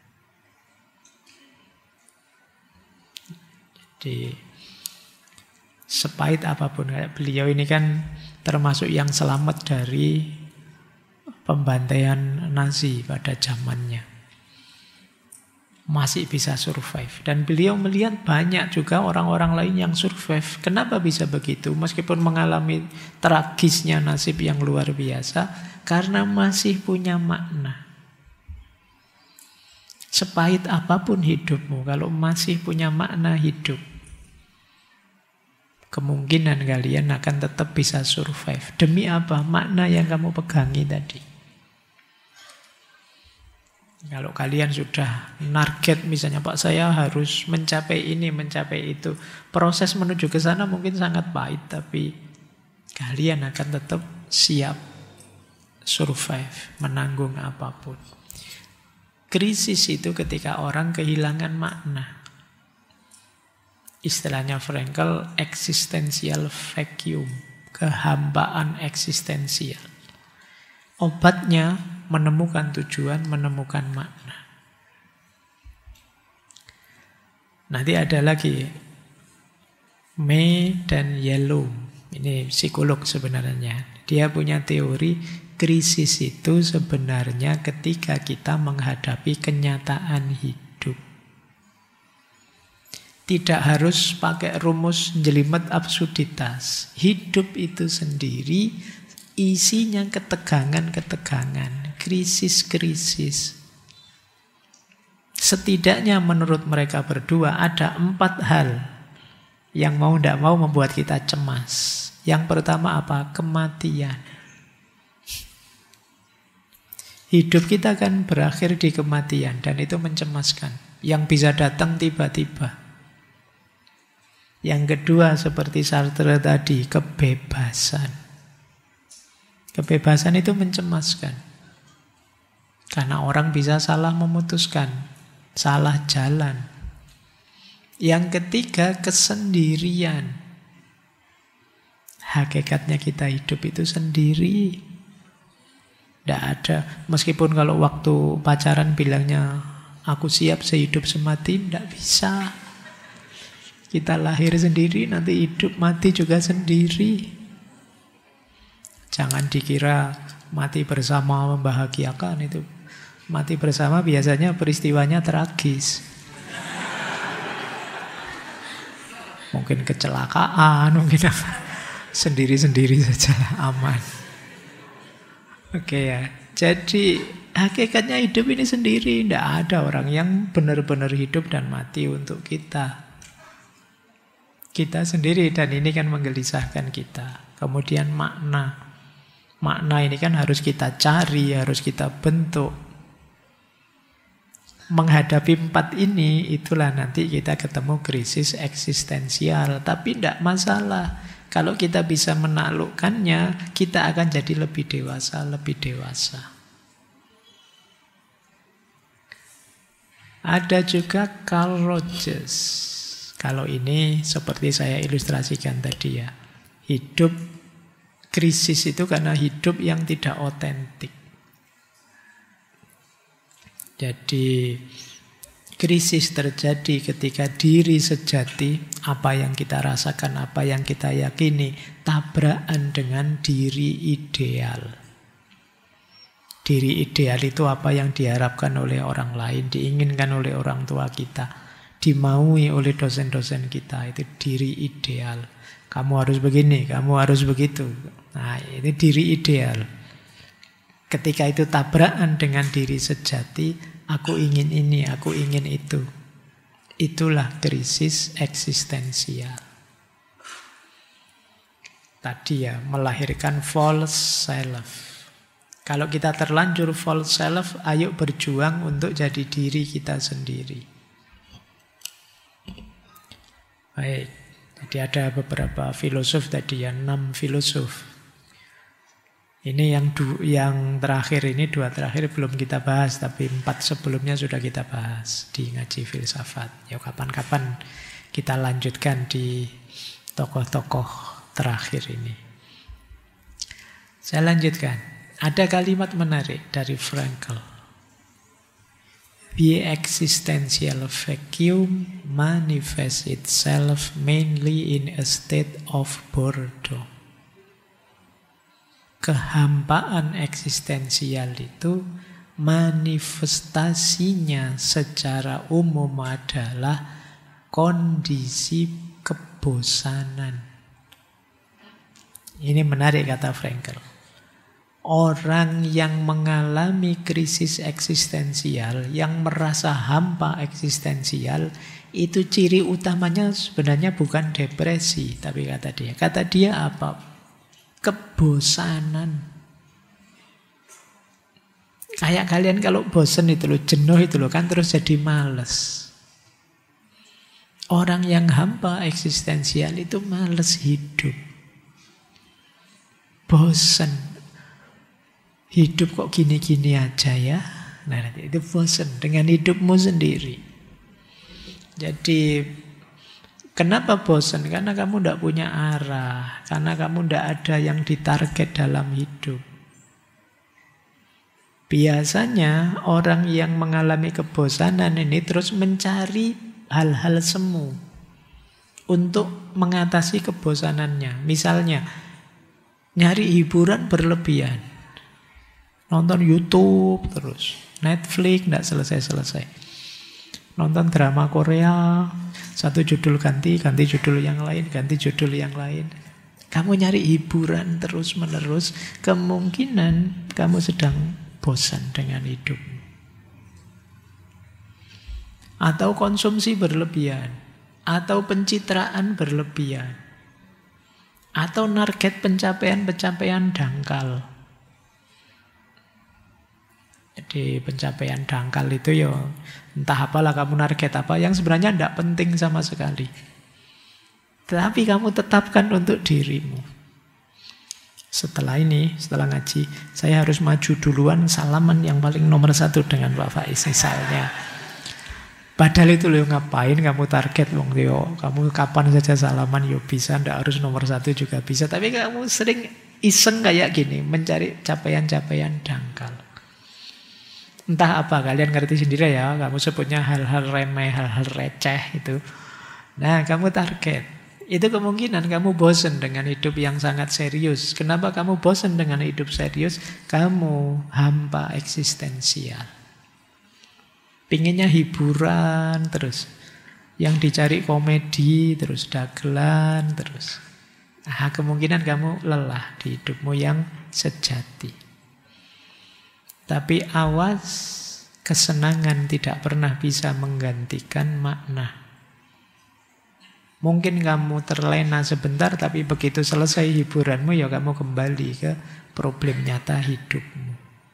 Jadi, sepahit apapun, beliau ini kan termasuk yang selamat dari pembantaian Nazi pada zamannya. Masih bisa survive. Dan beliau melihat banyak juga orang-orang lain yang survive. Kenapa bisa begitu? Meskipun mengalami tragisnya nasib yang luar biasa, karena masih punya makna. Sepahit apapun hidupmu, kalau masih punya makna hidup, kemungkinan kalian akan tetap bisa survive. Demi apa? Makna yang kamu pegangi tadi. Kalau kalian sudah target misalnya, Pak saya harus mencapai ini, mencapai itu. Proses menuju ke sana mungkin sangat pahit, tapi kalian akan tetap siap survive, menanggung apapun. Krisis itu ketika orang kehilangan makna. Istilahnya Frankl, existential vacuum, kehambaan eksistensial. Obatnya menemukan tujuan, menemukan makna. Nanti ada lagi May dan Yellowm, ini psikolog sebenarnya. Dia punya teori krisis itu sebenarnya ketika kita menghadapi kenyataan hidup. Tidak harus pakai rumus jelimet absurditas. Hidup itu sendiri isinya ketegangan-ketegangan, krisis-krisis. Setidaknya menurut mereka berdua ada 4 hal yang mau tidak mau membuat kita cemas. Yang pertama apa? Kematian. Hidup kita kan berakhir di kematian dan itu mencemaskan. Yang bisa datang tiba-tiba. Yang kedua seperti Sartre tadi, kebebasan. Kebebasan itu mencemaskan. Karena orang bisa salah memutuskan, salah jalan. Yang ketiga, kesendirian. Hakikatnya kita hidup itu sendiri. Tidak ada, meskipun kalau waktu pacaran bilangnya aku siap sehidup semati, tidak bisa. Kita lahir sendiri, nanti hidup mati juga sendiri. Jangan dikira mati bersama membahagiakan itu. Mati bersama biasanya peristiwanya tragis. Mungkin kecelakaan, mungkin apa. Sendiri-sendiri saja aman. Oke ya. Jadi hakikatnya hidup ini sendiri. Tidak ada orang yang benar-benar hidup dan mati untuk kita. Kita sendiri, dan ini kan menggelisahkan kita. Kemudian makna. Makna ini kan harus kita cari, harus kita bentuk. Menghadapi 4 ini, itulah nanti kita ketemu krisis eksistensial. Tapi tidak masalah. Kalau kita bisa menaklukkannya, kita akan jadi lebih dewasa, lebih dewasa. Ada juga Carl Rogers. Kalau ini seperti saya ilustrasikan tadi ya. Hidup, krisis itu karena hidup yang tidak otentik. Jadi krisis terjadi ketika diri sejati, apa yang kita rasakan, apa yang kita yakini, tabrakan dengan diri ideal. Diri ideal itu apa yang diharapkan oleh orang lain, diinginkan oleh orang tua kita, dimaui oleh dosen-dosen kita, itu diri ideal. Kamu harus begini, kamu harus begitu. Nah, ini diri ideal. Ketika itu tabrakan dengan diri sejati, aku ingin ini, aku ingin itu. Itulah krisis eksistensial. Tadi ya, melahirkan false self. Kalau kita terlanjur false self, ayo berjuang untuk jadi diri kita sendiri. Baik, jadi ada beberapa filosof tadi ya, 6 filosof. Ini yang terakhir ini, 2 terakhir belum kita bahas, tapi 4 sebelumnya sudah kita bahas di ngaji filsafat. Ya kapan-kapan kita lanjutkan di tokoh-tokoh terakhir ini. Saya lanjutkan. Ada kalimat menarik dari Frankl. The existential vacuum manifests itself mainly in a state of boredom. Kehampaan eksistensial itu manifestasinya secara umum adalah kondisi kebosanan. Ini menarik kata Frankl. Orang yang mengalami krisis eksistensial, yang merasa hampa eksistensial, itu ciri utamanya sebenarnya bukan depresi, tapi kata dia apa? Kebosanan. Kayak kalian kalau bosan itu loh, jenuh itu loh, kan terus jadi males. Orang yang hampa eksistensial itu males hidup. Bosan. Hidup kok gini-gini aja ya. Nah, itu bosan dengan hidupmu sendiri. Jadi kenapa bosan? Karena kamu tidak punya arah. Karena kamu tidak ada yang ditarget dalam hidup. Biasanya orang yang mengalami kebosanan ini terus mencari hal-hal semu. untuk mengatasi kebosanannya. Misalnya, nyari hiburan berlebihan. Nonton YouTube terus. Netflix tidak selesai-selesai. Nonton drama Korea, satu judul ganti judul yang lain, ganti judul yang lain. Kamu nyari hiburan terus-menerus, kemungkinan kamu sedang bosan dengan hidup. Atau konsumsi berlebihan, atau pencitraan berlebihan, atau target pencapaian-pencapaian dangkal. Jadi pencapaian dangkal itu ya entah apalah kamu target apa yang sebenarnya tidak penting sama sekali. Tapi kamu tetapkan untuk dirimu. Setelah ini, setelah ngaji, saya harus maju duluan salaman yang paling nomor 1 dengan Pak Faiz misalnya. Padahal itu loh, ngapain kamu target wong yo, kamu kapan saja salaman yo bisa, ndak harus nomor 1 juga bisa. Tapi kamu sering iseng kayak gini, mencari capaian-capaian dangkal. Entah apa, kalian ngerti sendiri ya, kamu sebutnya hal-hal remeh, hal-hal receh itu. Nah, kamu target. Itu kemungkinan kamu bosan dengan hidup yang sangat serius. Kenapa kamu bosan dengan hidup serius? Kamu hampa eksistensial. Pinginnya hiburan terus. Yang dicari komedi terus, dagelan terus. Nah, kemungkinan kamu lelah di hidupmu yang sejati. Tapi awas, kesenangan tidak pernah bisa menggantikan makna. Mungkin kamu terlena sebentar, tapi begitu selesai hiburanmu, ya kamu kembali ke problem nyata hidupmu.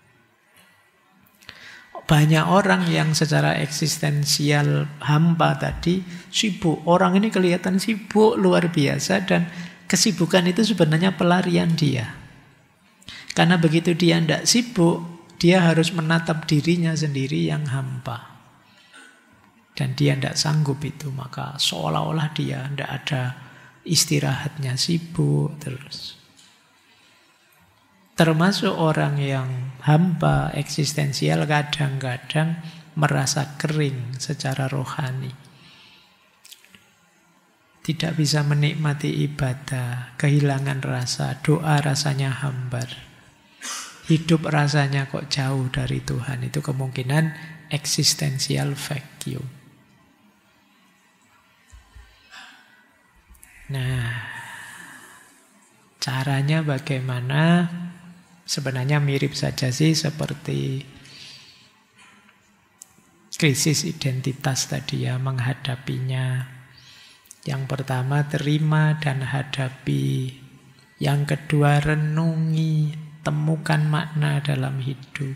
Banyak orang yang secara eksistensial hampa tadi, sibuk. Orang ini kelihatan sibuk luar biasa, dan kesibukan itu sebenarnya pelarian dia. Karena begitu dia tidak sibuk, dia harus menatap dirinya sendiri yang hampa. Dan dia tidak sanggup itu. Maka seolah-olah dia tidak ada istirahatnya, sibuk terus. Termasuk orang yang hampa eksistensial kadang-kadang merasa kering secara rohani. Tidak bisa menikmati ibadah, kehilangan rasa, doa rasanya hambar. Hidup rasanya kok jauh dari Tuhan. Itu kemungkinan eksistensial vacuum. Nah, caranya bagaimana? Sebenarnya mirip saja sih seperti krisis identitas tadi ya, menghadapinya. Yang pertama terima dan hadapi. Yang kedua renungi, temukan makna dalam hidup.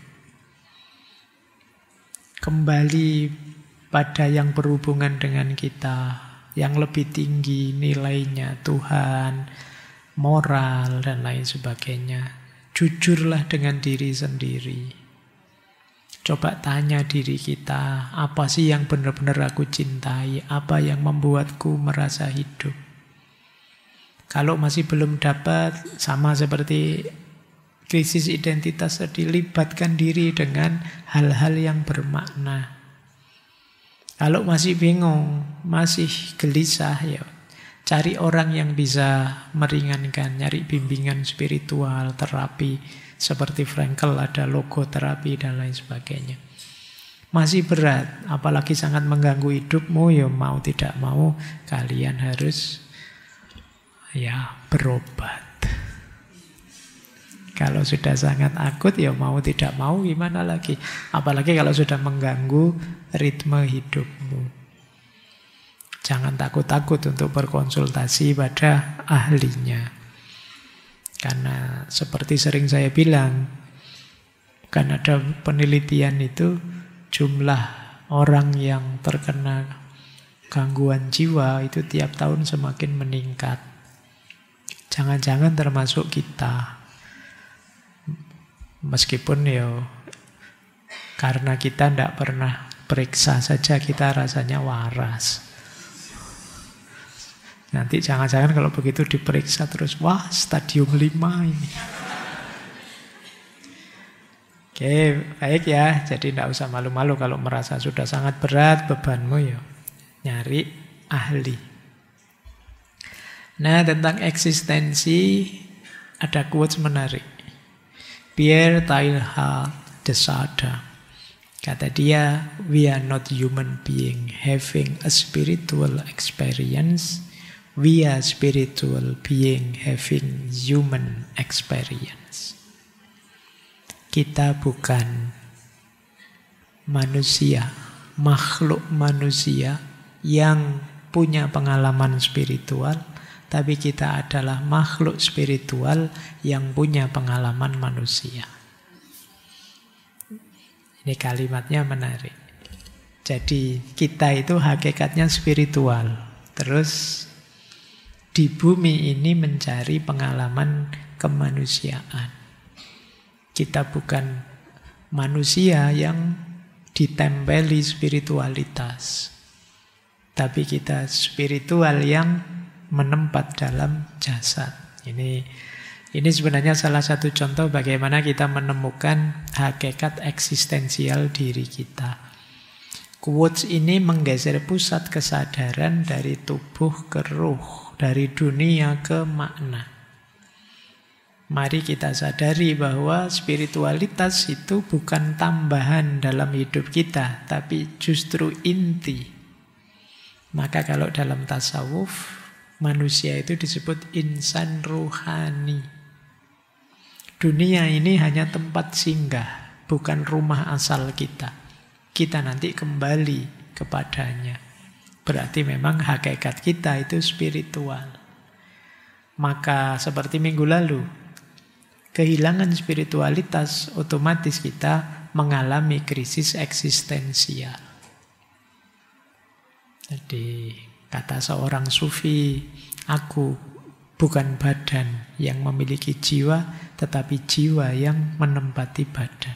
Kembali pada yang berhubungan dengan kita, yang lebih tinggi nilainya, Tuhan, moral, dan lain sebagainya. Jujurlah dengan diri sendiri. Coba tanya diri kita, apa sih yang benar-benar aku cintai? Apa yang membuatku merasa hidup? Kalau masih belum dapat, sama seperti krisis identitas tadi, libatkan diri dengan hal-hal yang bermakna. Kalau masih bingung, masih gelisah, ya cari orang yang bisa meringankan, nyari bimbingan spiritual, terapi. Seperti Frankel ada logoterapi dan lain sebagainya. Masih berat, apalagi sangat mengganggu hidupmu, ya mau tidak mau kalian harus ya berobat. Kalau sudah sangat akut, ya mau tidak mau gimana lagi. Apalagi kalau sudah mengganggu ritme hidupmu. Jangan takut-takut untuk berkonsultasi pada ahlinya. Karena seperti sering saya bilang, kan ada penelitian itu, jumlah orang yang terkena gangguan jiwa itu tiap tahun semakin meningkat. Jangan-jangan termasuk kita. Meskipun ya karena kita tidak pernah periksa saja, kita rasanya waras. Nanti jangan-jangan kalau begitu diperiksa terus, wah stadium 5 ini. Oke, baik ya. Jadi tidak usah malu-malu kalau merasa sudah sangat berat bebanmu, ya nyari ahli. Nah, tentang eksistensi ada quotes menarik. Pierre Teilhard de Chardin. Kata dia, we are not human being having a spiritual experience. We are spiritual being having human experience. Kita bukan manusia, makhluk manusia yang punya pengalaman spiritual, tapi kita adalah makhluk spiritual yang punya pengalaman manusia. Ini kalimatnya menarik. Jadi kita itu hakikatnya spiritual. Terus di bumi ini mencari pengalaman kemanusiaan. Kita bukan manusia yang ditempeli spiritualitas, tapi kita spiritual yang menempat dalam jasad. Ini sebenarnya salah satu contoh bagaimana kita menemukan hakikat eksistensial diri kita. Quotes ini menggeser pusat kesadaran dari tubuh ke ruh, dari dunia ke makna. Mari kita sadari bahwa spiritualitas itu bukan tambahan dalam hidup kita, tapi justru inti. Maka kalau dalam tasawuf, manusia itu disebut insan ruhani. Dunia ini hanya tempat singgah, bukan rumah asal kita. Kita nanti kembali kepadanya. Berarti memang hakikat kita itu spiritual. Maka seperti minggu lalu, kehilangan spiritualitas otomatis kita mengalami krisis eksistensial. Jadi kata seorang sufi, aku bukan badan yang memiliki jiwa, tetapi jiwa yang menempati badan.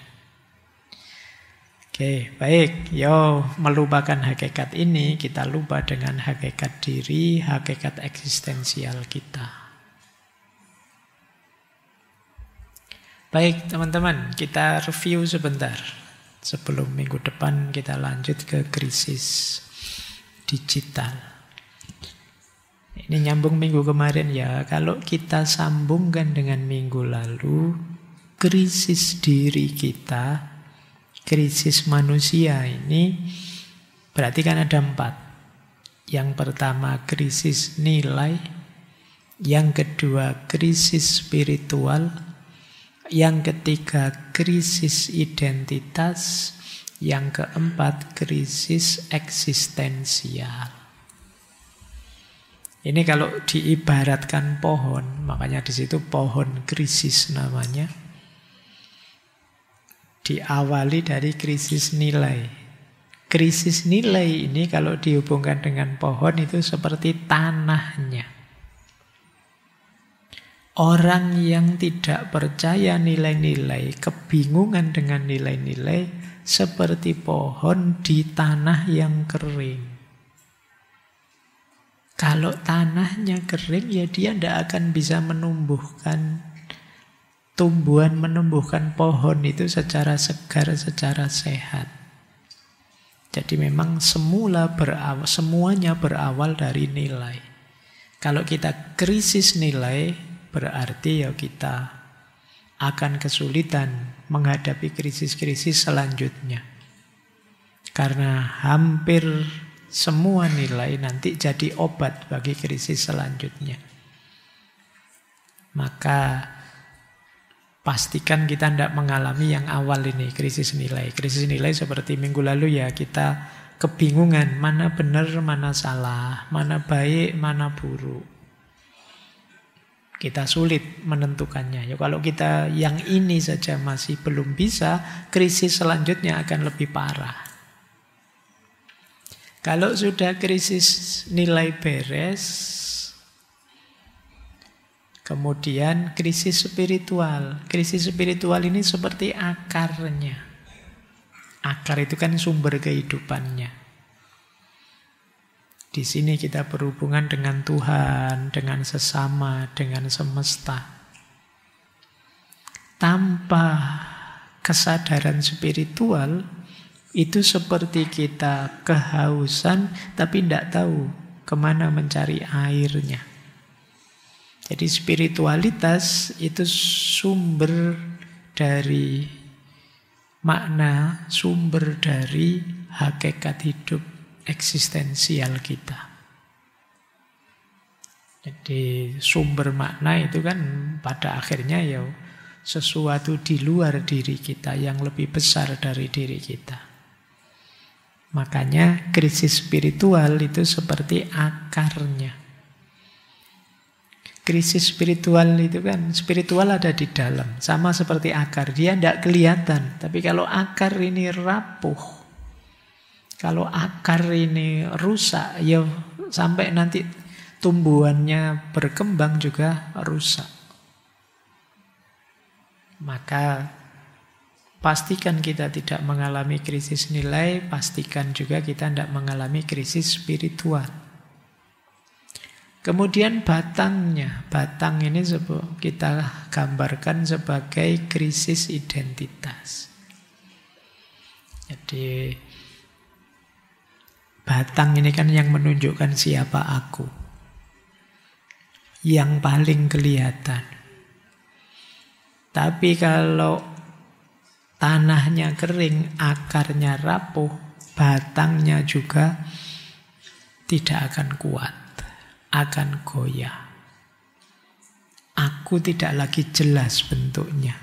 Oke, baik. Yo, melupakan hakikat ini, kita lupa dengan hakikat diri, hakikat eksistensial kita. Baik, teman-teman, kita review sebentar. Sebelum minggu depan kita lanjut ke krisis digital. Ini nyambung minggu kemarin ya. Kalau kita sambungkan dengan minggu lalu, krisis diri kita, krisis manusia ini berarti kan ada 4. Yang pertama krisis nilai, yang kedua krisis spiritual, yang ketiga krisis identitas, yang keempat krisis eksistensial. Ini kalau diibaratkan pohon, makanya di situ pohon krisis namanya. Diawali dari krisis nilai. Krisis nilai ini kalau dihubungkan dengan pohon itu seperti tanahnya. Orang yang tidak percaya nilai-nilai, kebingungan dengan nilai-nilai, seperti pohon di tanah yang kering. Kalau tanahnya kering, ya dia tidak akan bisa menumbuhkan tumbuhan, menumbuhkan pohon itu secara segar, secara sehat. Jadi memang semuanya berawal dari nilai. Kalau kita krisis nilai, berarti ya kita akan kesulitan menghadapi krisis-krisis selanjutnya. Karena hampir semua nilai nanti jadi obat bagi krisis selanjutnya. Maka pastikan kita tidak mengalami yang awal ini, krisis nilai. Krisis nilai seperti minggu lalu ya, kita kebingungan mana benar, mana salah, mana baik, mana buruk. Kita sulit menentukannya. Ya, kalau kita yang ini saja masih belum bisa, krisis selanjutnya akan lebih parah. Kalau sudah krisis nilai beres, kemudian krisis spiritual. Krisis spiritual ini seperti akarnya. Akar itu kan sumber kehidupannya. Di sini kita berhubungan dengan Tuhan, dengan sesama, dengan semesta. Tanpa kesadaran spiritual, itu seperti kita kehausan, tapi tidak tahu kemana mencari airnya. Jadi spiritualitas itu sumber dari makna, sumber dari hakikat hidup eksistensial kita. Jadi sumber makna itu kan pada akhirnya ya sesuatu di luar diri kita yang lebih besar dari diri kita. Makanya krisis spiritual itu seperti akarnya. Krisis spiritual itu kan, spiritual ada di dalam. Sama seperti akar, dia tidak kelihatan. Tapi kalau akar ini rapuh, kalau akar ini rusak, ya sampai nanti tumbuhannya berkembang juga rusak. Maka pastikan kita tidak mengalami krisis nilai, pastikan juga kita tidak mengalami krisis spiritual. Kemudian batangnya, batang ini kita gambarkan sebagai krisis identitas. Jadi batang ini kan yang menunjukkan siapa aku, yang paling kelihatan. Tapi kalau tanahnya kering, akarnya rapuh, batangnya juga tidak akan kuat, akan goyah. Aku tidak lagi jelas bentuknya.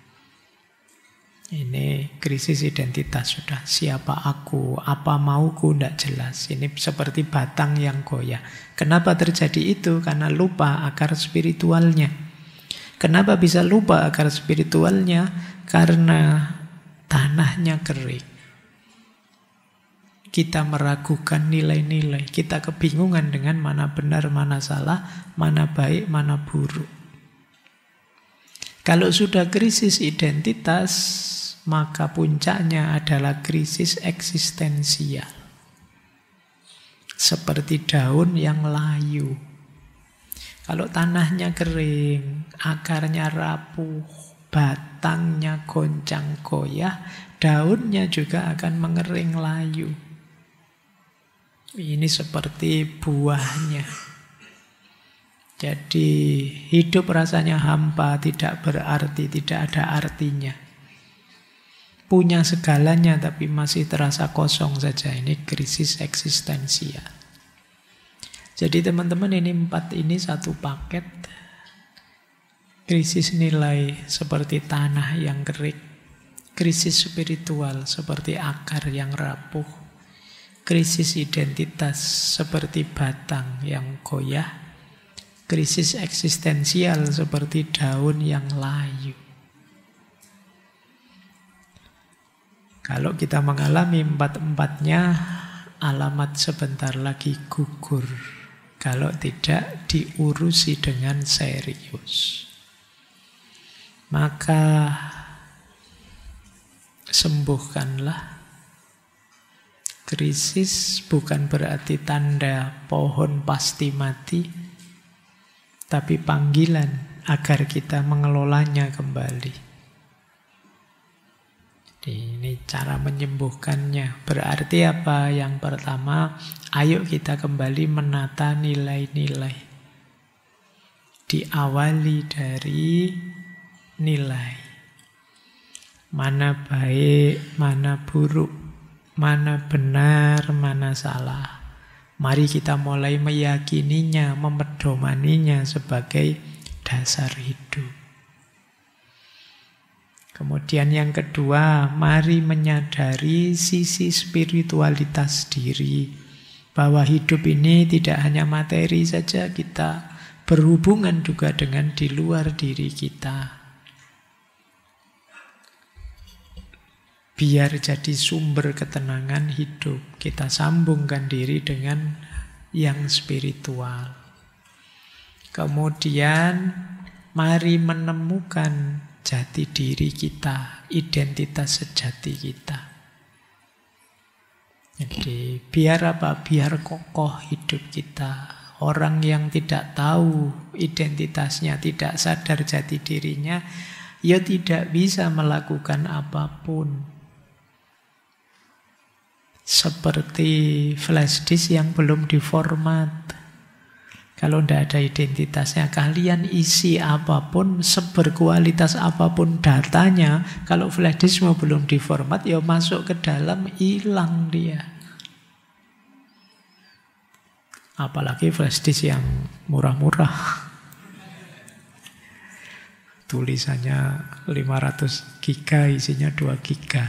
Ini krisis identitas sudah. Siapa aku, apa mauku, tidak jelas. Ini seperti batang yang goyah. Kenapa terjadi itu? Karena lupa akar spiritualnya. Kenapa bisa lupa akar spiritualnya? Karena tanahnya kering. Kita meragukan nilai-nilai. Kita kebingungan dengan mana benar, mana salah, mana baik, mana buruk. Kalau sudah krisis identitas, maka puncaknya adalah krisis eksistensial. Seperti daun yang layu. Kalau tanahnya kering, akarnya rapuh, batangnya goncang goyah, daunnya juga akan mengering layu. Ini seperti buahnya. Jadi hidup rasanya hampa, tidak berarti, tidak ada artinya. Punya segalanya tapi masih terasa kosong saja. Ini krisis eksistensial. Jadi teman-teman, ini 4 ini satu paket. Krisis nilai seperti tanah yang kering. Krisis spiritual seperti akar yang rapuh. Krisis identitas seperti batang yang goyah. Krisis eksistensial seperti daun yang layu. Kalau kita mengalami 4-4-nya, alamat sebentar lagi gugur. Kalau tidak diurusi dengan serius. Maka sembuhkanlah. Krisis bukan berarti tanda pohon pasti mati, tapi panggilan agar kita mengelolanya kembali. Jadi ini cara menyembuhkannya. Berarti apa? Yang pertama, ayo kita kembali menata nilai-nilai. Diawali dari nilai. Mana baik, mana buruk, mana benar, mana salah. Mari kita mulai meyakininya, memedomaninya sebagai dasar hidup. Kemudian yang kedua, mari menyadari sisi spiritualitas diri. Bahwa hidup ini tidak hanya materi saja, kita berhubungan juga dengan di luar diri kita. Biar jadi sumber ketenangan hidup, kita sambungkan diri dengan yang spiritual. Kemudian mari menemukan jati diri kita, identitas sejati kita. Jadi biar apa? Biar kokoh hidup kita. Orang yang tidak tahu identitasnya, tidak sadar jati dirinya, ya tidak bisa melakukan apapun. Seperti flash disk yang belum diformat. Kalau tidak ada identitasnya, kalian isi apapun, seberkualitas apapun datanya, kalau flash diskmu belum diformat, ya masuk ke dalam, hilang dia. Apalagi flash disk yang murah-murah. Tulisannya 500 giga, isinya 2 giga.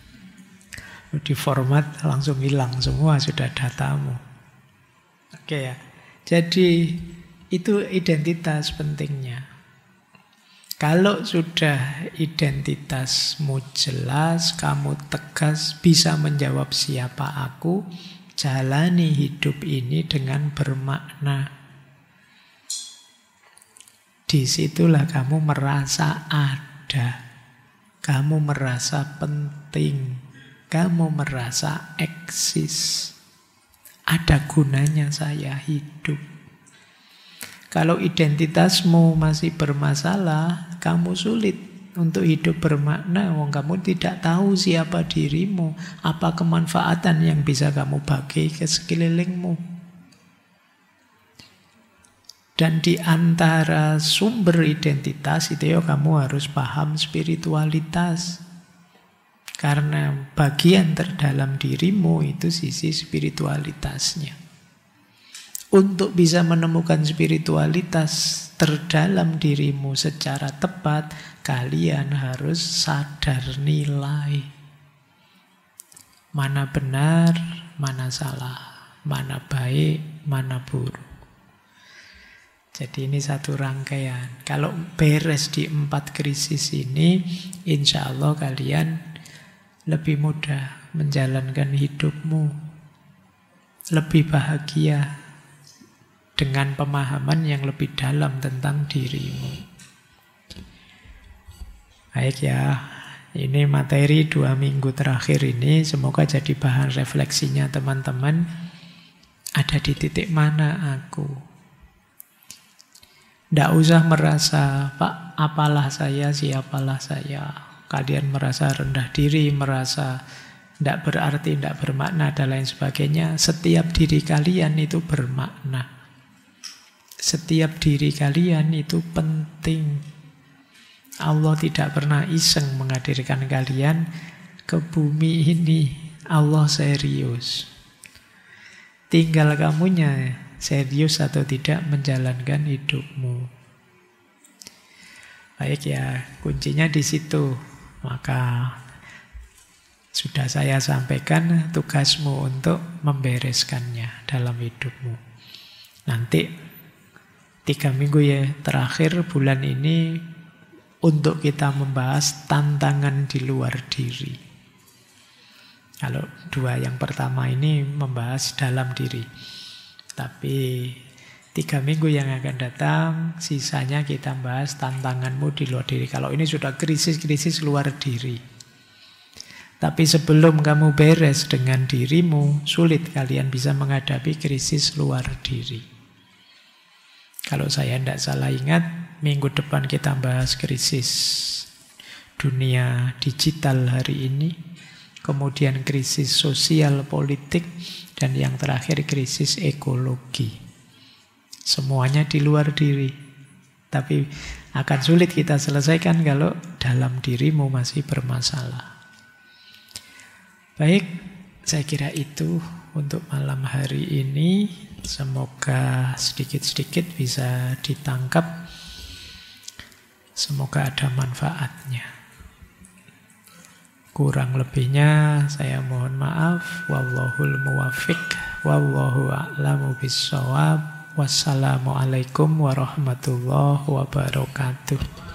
Diformat langsung hilang semua, sudah datamu. Oke ya. Jadi itu identitas pentingnya. Kalau sudah identitasmu jelas, kamu tegas, bisa menjawab siapa aku, jalani hidup ini dengan bermakna. Disitulah kamu merasa ada, kamu merasa penting, kamu merasa eksis. Ada gunanya saya hidup. Kalau identitasmu masih bermasalah, kamu sulit untuk hidup bermakna. Wong kamu tidak tahu siapa dirimu, apa kemanfaatan yang bisa kamu bagi ke sekelilingmu. Dan di antara sumber identitas itu ya kamu harus paham spiritualitas. Karena bagian terdalam dirimu itu sisi spiritualitasnya. Untuk bisa menemukan spiritualitas terdalam dirimu secara tepat, kalian harus sadar nilai. Mana benar, mana salah, mana baik, mana buruk. Jadi ini satu rangkaian. Kalau beres di 4 krisis ini, insya Allah kalian lebih mudah menjalankan hidupmu, lebih bahagia dengan pemahaman yang lebih dalam tentang dirimu. Baik ya, ini materi 2 minggu terakhir ini, semoga jadi bahan refleksinya teman-teman. Ada di titik mana aku? Tidak usah merasa, Pak, apalah saya, siapalah saya. Kalian merasa rendah diri, merasa tidak berarti, tidak bermakna, dan lain sebagainya. Setiap diri kalian itu bermakna. Setiap diri kalian itu penting. Allah tidak pernah iseng menghadirkan kalian ke bumi ini. Allah serius. Tinggal kamunya serius atau tidak menjalankan hidupmu. Baik ya, kuncinya di situ. Maka sudah saya sampaikan tugasmu untuk membereskannya dalam hidupmu. Nanti 3 minggu ya terakhir bulan ini untuk kita membahas tantangan di luar diri. Kalau 2 yang pertama ini membahas dalam diri. Tapi 3 minggu yang akan datang, sisanya kita bahas tantanganmu di luar diri. Kalau ini sudah krisis-krisis luar diri. Tapi sebelum kamu beres dengan dirimu, sulit kalian bisa menghadapi krisis luar diri. Kalau saya tidak salah ingat, minggu depan kita bahas krisis dunia digital hari ini. Kemudian krisis sosial politik. Dan yang terakhir krisis ekologi. Semuanya di luar diri. Tapi akan sulit kita selesaikan kalau dalam dirimu masih bermasalah. Baik, saya kira itu untuk malam hari ini. Semoga sedikit-sedikit bisa ditangkap. Semoga ada manfaatnya. Kurang lebihnya saya mohon maaf. Wallahul muwaffiq. Wallahu a'lamu bissawab. Wassalamualaikum warahmatullahi wabarakatuh.